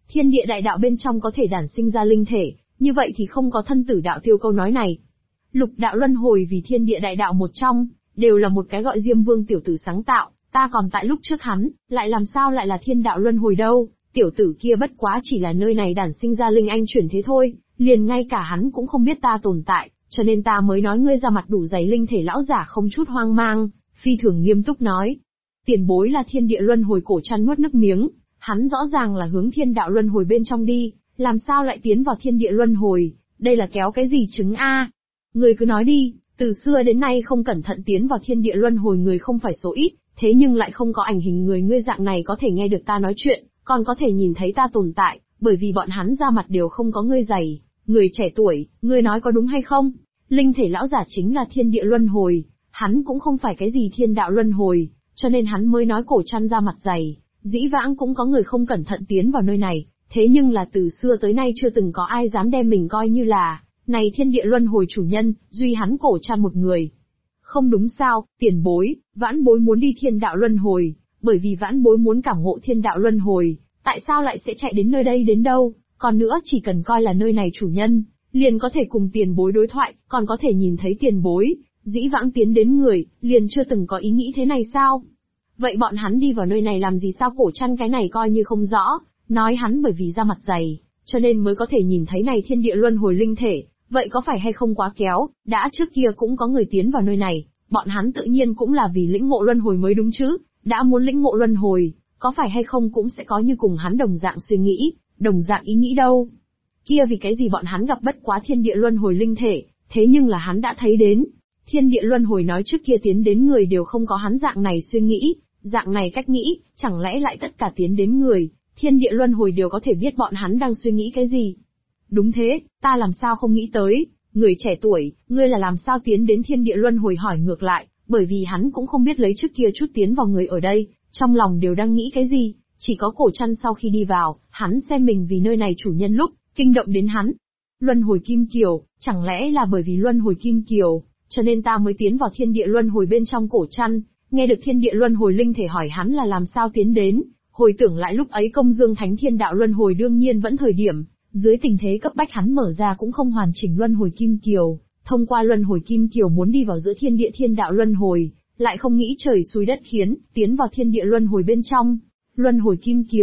Speaker 1: đại đạo bên trong có thể đản sinh ra linh thể, như vậy thì không có thân tử đạo tiêu câu nói này. Lục đạo luân hồi vì thiên địa đại đạo một trong, đều là một cái gọi Diêm Vương tiểu tử sáng tạo, ta còn tại lúc trước hắn, lại làm sao lại là thiên đạo luân hồi đâu? Tiểu tử kia bất quá chỉ là nơi này đản sinh ra linh anh chuyển thế thôi, liền ngay cả hắn cũng không biết ta tồn tại, cho nên ta mới nói ngươi ra mặt đủ dày. Linh thể lão giả không chút hoang mang, phi thường nghiêm túc nói. Tiền bối là thiên địa luân hồi. Cổ Trăn nuốt nước miếng, hắn rõ ràng là hướng thiên đạo luân hồi bên trong đi, làm sao lại tiến vào thiên địa luân hồi, đây là kéo cái gì trứng a? Người cứ nói đi, từ xưa đến nay không cẩn thận tiến vào thiên địa luân hồi người không phải số ít, thế nhưng lại không có ảnh hình người ngươi dạng này có thể nghe được ta nói chuyện, còn có thể nhìn thấy ta tồn tại, bởi vì bọn hắn ra mặt đều không có ngươi dày. Người trẻ tuổi, ngươi nói có đúng hay không? Linh thể lão giả chính là thiên địa luân hồi, hắn cũng không phải cái gì thiên đạo luân hồi, cho nên hắn mới nói Cổ Trăn ra mặt dày. Dĩ vãng cũng có người không cẩn thận tiến vào nơi này, thế nhưng là từ xưa tới nay chưa từng có ai dám đem mình coi như là này thiên địa luân hồi chủ nhân, duy hắn Cổ Trăn một người. Không đúng sao, tiền bối, vãn bối muốn đi thiên đạo luân hồi, bởi vì vãn bối muốn cảm ngộ thiên đạo luân hồi, tại sao lại sẽ chạy đến nơi đây đến đâu? Còn nữa, chỉ cần coi là nơi này chủ nhân, liền có thể cùng tiền bối đối thoại, còn có thể nhìn thấy tiền bối. Dĩ vãng tiến đến người, liền chưa từng có ý nghĩ thế này sao? Vậy bọn hắn đi vào nơi này làm gì sao? Cổ Trăn cái này coi như không rõ, nói hắn bởi vì da mặt dày, cho nên mới có thể nhìn thấy này thiên địa luân hồi linh thể, vậy có phải hay không quá kéo? Đã trước kia cũng có người tiến vào nơi này, bọn hắn tự nhiên cũng là vì lĩnh ngộ luân hồi mới đúng chứ, đã muốn lĩnh ngộ luân hồi, có phải hay không cũng sẽ có như cùng hắn đồng dạng suy nghĩ, đồng dạng ý nghĩ đâu. Kia vì cái gì bọn hắn gặp bất quá thiên địa luân hồi linh thể, thế nhưng là hắn đã thấy đến. Thiên địa luân hồi nói trước kia tiến đến người đều không có hắn dạng này suy nghĩ, dạng này cách nghĩ, chẳng lẽ lại tất cả tiến đến người, thiên địa luân hồi đều có thể biết bọn hắn đang suy nghĩ cái gì? Đúng thế, ta làm sao không nghĩ tới, người trẻ tuổi, ngươi là làm sao tiến đến thiên địa luân hồi? Hỏi ngược lại, bởi vì hắn cũng không biết lấy trước kia chút tiến vào người ở đây, trong lòng đều đang nghĩ cái gì, chỉ có Cổ Trăn sau khi đi vào, hắn xem mình vì nơi này chủ nhân lúc, kinh động đến hắn. Luân hồi kim kiều, chẳng lẽ là bởi vì luân hồi kim kiều, cho nên ta mới tiến vào thiên địa luân hồi bên trong? Cổ Trăn, nghe được thiên địa luân hồi linh thể hỏi hắn là làm sao tiến đến, hồi tưởng lại lúc ấy công dương thánh thiên đạo luân hồi đương nhiên vẫn thời điểm, dưới tình thế cấp bách hắn mở ra cũng không hoàn chỉnh luân hồi kim kiều, thông qua luân hồi kim kiều muốn đi vào giữa thiên địa thiên đạo luân hồi, lại không nghĩ trời xui đất khiến, tiến vào thiên địa luân hồi bên trong. Luân hồi kim kiều,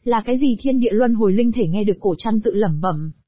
Speaker 1: Là cái gì thiên địa luân hồi linh thể nghe được cổ trăn tự lẩm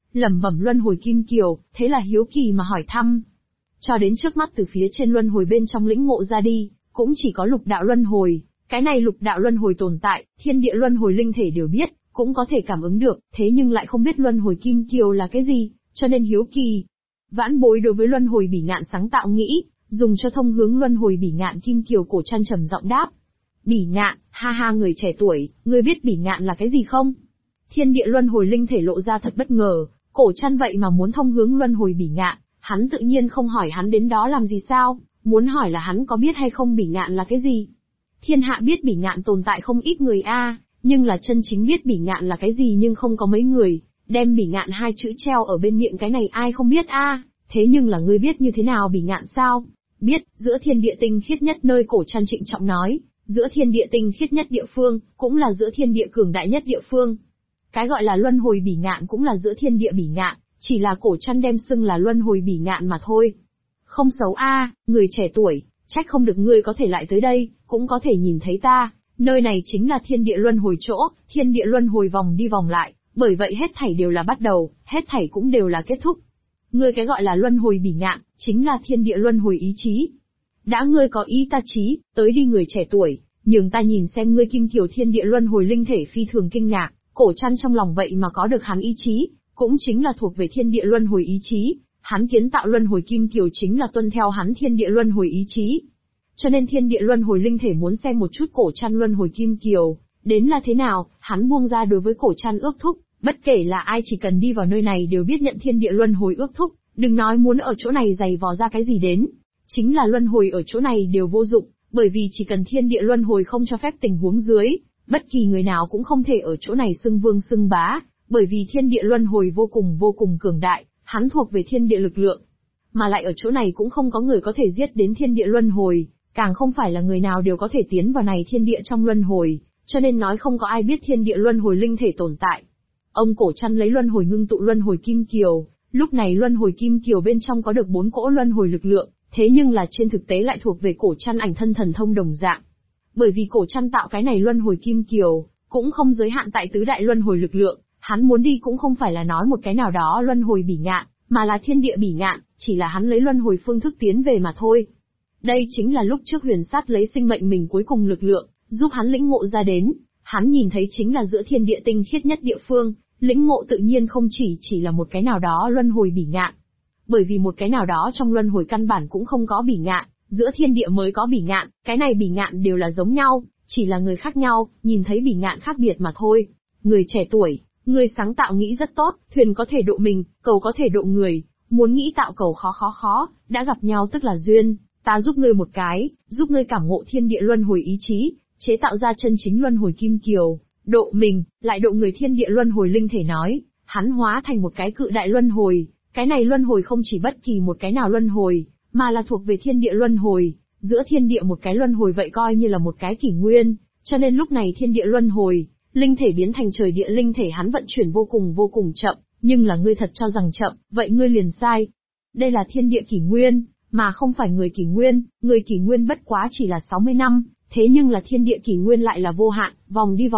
Speaker 1: bẩm luân hồi kim kiều, thế là hiếu kỳ mà hỏi thăm. Cho đến trước mắt từ phía trên luân hồi bên trong lĩnh ngộ ra đi, cũng chỉ có lục đạo luân hồi, cái này lục đạo luân hồi tồn tại, thiên địa luân hồi linh thể đều biết, cũng có thể cảm ứng được, thế nhưng lại không biết luân hồi kim kiều là cái gì, cho nên hiếu kỳ. Vãn bối đối với luân hồi bỉ ngạn sáng tạo nghĩ, dùng cho thông hướng luân hồi bỉ ngạn kim kiều cổ trăn trầm giọng đáp. Bỉ ngạn, ha ha người trẻ tuổi, ngươi biết bỉ ngạn là cái gì không? Thiên địa luân hồi linh thể lộ ra thật bất ngờ, cổ trăn vậy mà muốn thông hướng luân hồi bỉ ngạn, hắn tự nhiên không hỏi hắn đến đó làm gì sao, muốn hỏi là hắn có biết hay không bỉ ngạn là cái gì. Thiên hạ biết bỉ ngạn tồn tại không ít người nhưng là chân chính biết bỉ ngạn là cái gì nhưng không có mấy người, đem bỉ ngạn hai chữ treo ở bên miệng cái này ai không biết thế nhưng là ngươi biết như thế nào bỉ ngạn sao? Biết, giữa thiên địa tinh khiết nhất nơi cổ trăn trịnh trọng nói, giữa thiên địa tinh khiết nhất địa phương, cũng là giữa thiên địa cường đại nhất địa phương. Cái gọi là luân hồi bỉ ngạn cũng là giữa thiên địa bỉ ngạn, chỉ là cổ trăn đem xưng là luân hồi bỉ ngạn mà thôi. Không xấu người trẻ tuổi, trách không được ngươi có thể lại tới đây, cũng có thể nhìn thấy ta, nơi này chính là thiên địa luân hồi chỗ, thiên địa luân hồi vòng đi vòng lại, bởi vậy hết thảy đều là bắt đầu, hết thảy cũng đều là kết thúc. Ngươi cái gọi là luân hồi bỉ ngạn, chính là thiên địa luân hồi ý chí. Đã ngươi có ý ta chí, tới đi người trẻ tuổi, nhường ta nhìn xem ngươi kim kiều thiên địa luân hồi linh thể phi thường kinh ngạc, cổ trăn trong lòng vậy mà có được hắn ý chí, cũng chính là thuộc về thiên địa luân hồi ý chí, hắn kiến tạo luân hồi kim kiều chính là tuân theo hắn thiên địa luân hồi ý chí. Cho nên thiên địa luân hồi linh thể muốn xem một chút cổ trăn luân hồi kim kiều, đến là thế nào, hắn buông ra đối với cổ trăn ước thúc, bất kể là ai chỉ cần đi vào nơi này đều biết nhận thiên địa luân hồi ước thúc, đừng nói muốn ở chỗ này giày vò ra cái gì đến. Chính là luân hồi ở chỗ này đều vô dụng, bởi vì chỉ cần thiên địa luân hồi không cho phép tình huống dưới, bất kỳ người nào cũng không thể ở chỗ này xưng vương xưng bá, bởi vì thiên địa luân hồi vô cùng cường đại, hắn thuộc về thiên địa lực lượng. Mà lại ở chỗ này cũng không có người có thể giết đến thiên địa luân hồi, càng không phải là người nào đều có thể tiến vào này thiên địa trong luân hồi, cho nên nói không có ai biết thiên địa luân hồi linh thể tồn tại. Ông cổ trăn lấy luân hồi ngưng tụ luân hồi kim kiều, lúc này luân hồi kim kiều bên trong có được 4 cỗ luân hồi lực lượng, thế nhưng là trên thực tế lại thuộc về cổ trăn ảnh thân thần thông đồng dạng. Bởi vì cổ trăn tạo cái này luân hồi kim kiều, cũng không giới hạn tại tứ đại luân hồi lực lượng, hắn muốn đi cũng không phải là nói một cái nào đó luân hồi bỉ ngạn, mà là thiên địa bỉ ngạn, chỉ là hắn lấy luân hồi phương thức tiến về mà thôi. Đây chính là lúc trước huyền sát lấy sinh mệnh mình cuối cùng lực lượng, giúp hắn lĩnh ngộ ra đến, hắn nhìn thấy chính là giữa thiên địa tinh khiết nhất địa phương, lĩnh ngộ tự nhiên không chỉ là một cái nào đó luân hồi bỉ ngạn. Bởi vì một cái nào đó trong luân hồi căn bản cũng không có bỉ ngạn, giữa thiên địa mới có bỉ ngạn, cái này bỉ ngạn đều là giống nhau, chỉ là người khác nhau, nhìn thấy bỉ ngạn khác biệt mà thôi. Người trẻ tuổi, người sáng tạo nghĩ rất tốt, thuyền có thể độ mình, cầu có thể độ người, muốn nghĩ tạo cầu khó, đã gặp nhau tức là duyên, ta giúp ngươi một cái, giúp ngươi cảm ngộ thiên địa luân hồi ý chí, chế tạo ra chân chính luân hồi kim kiều, độ mình, lại độ người thiên địa luân hồi linh thể nói, hắn hóa thành một cái cự đại luân hồi, cái này luân hồi không chỉ bất kỳ một cái nào luân hồi, mà là thuộc về thiên địa luân hồi, giữa thiên địa một cái luân hồi vậy coi như là một cái kỷ nguyên, cho nên lúc này thiên địa luân hồi, linh thể biến thành trời địa linh thể hắn vận chuyển vô cùng chậm, nhưng là ngươi thật cho rằng chậm, vậy ngươi liền sai. Đây là thiên địa kỷ nguyên, mà không phải người kỷ nguyên bất quá chỉ là 60 năm, thế nhưng là thiên địa kỷ nguyên lại là vô hạn, vòng đi vòng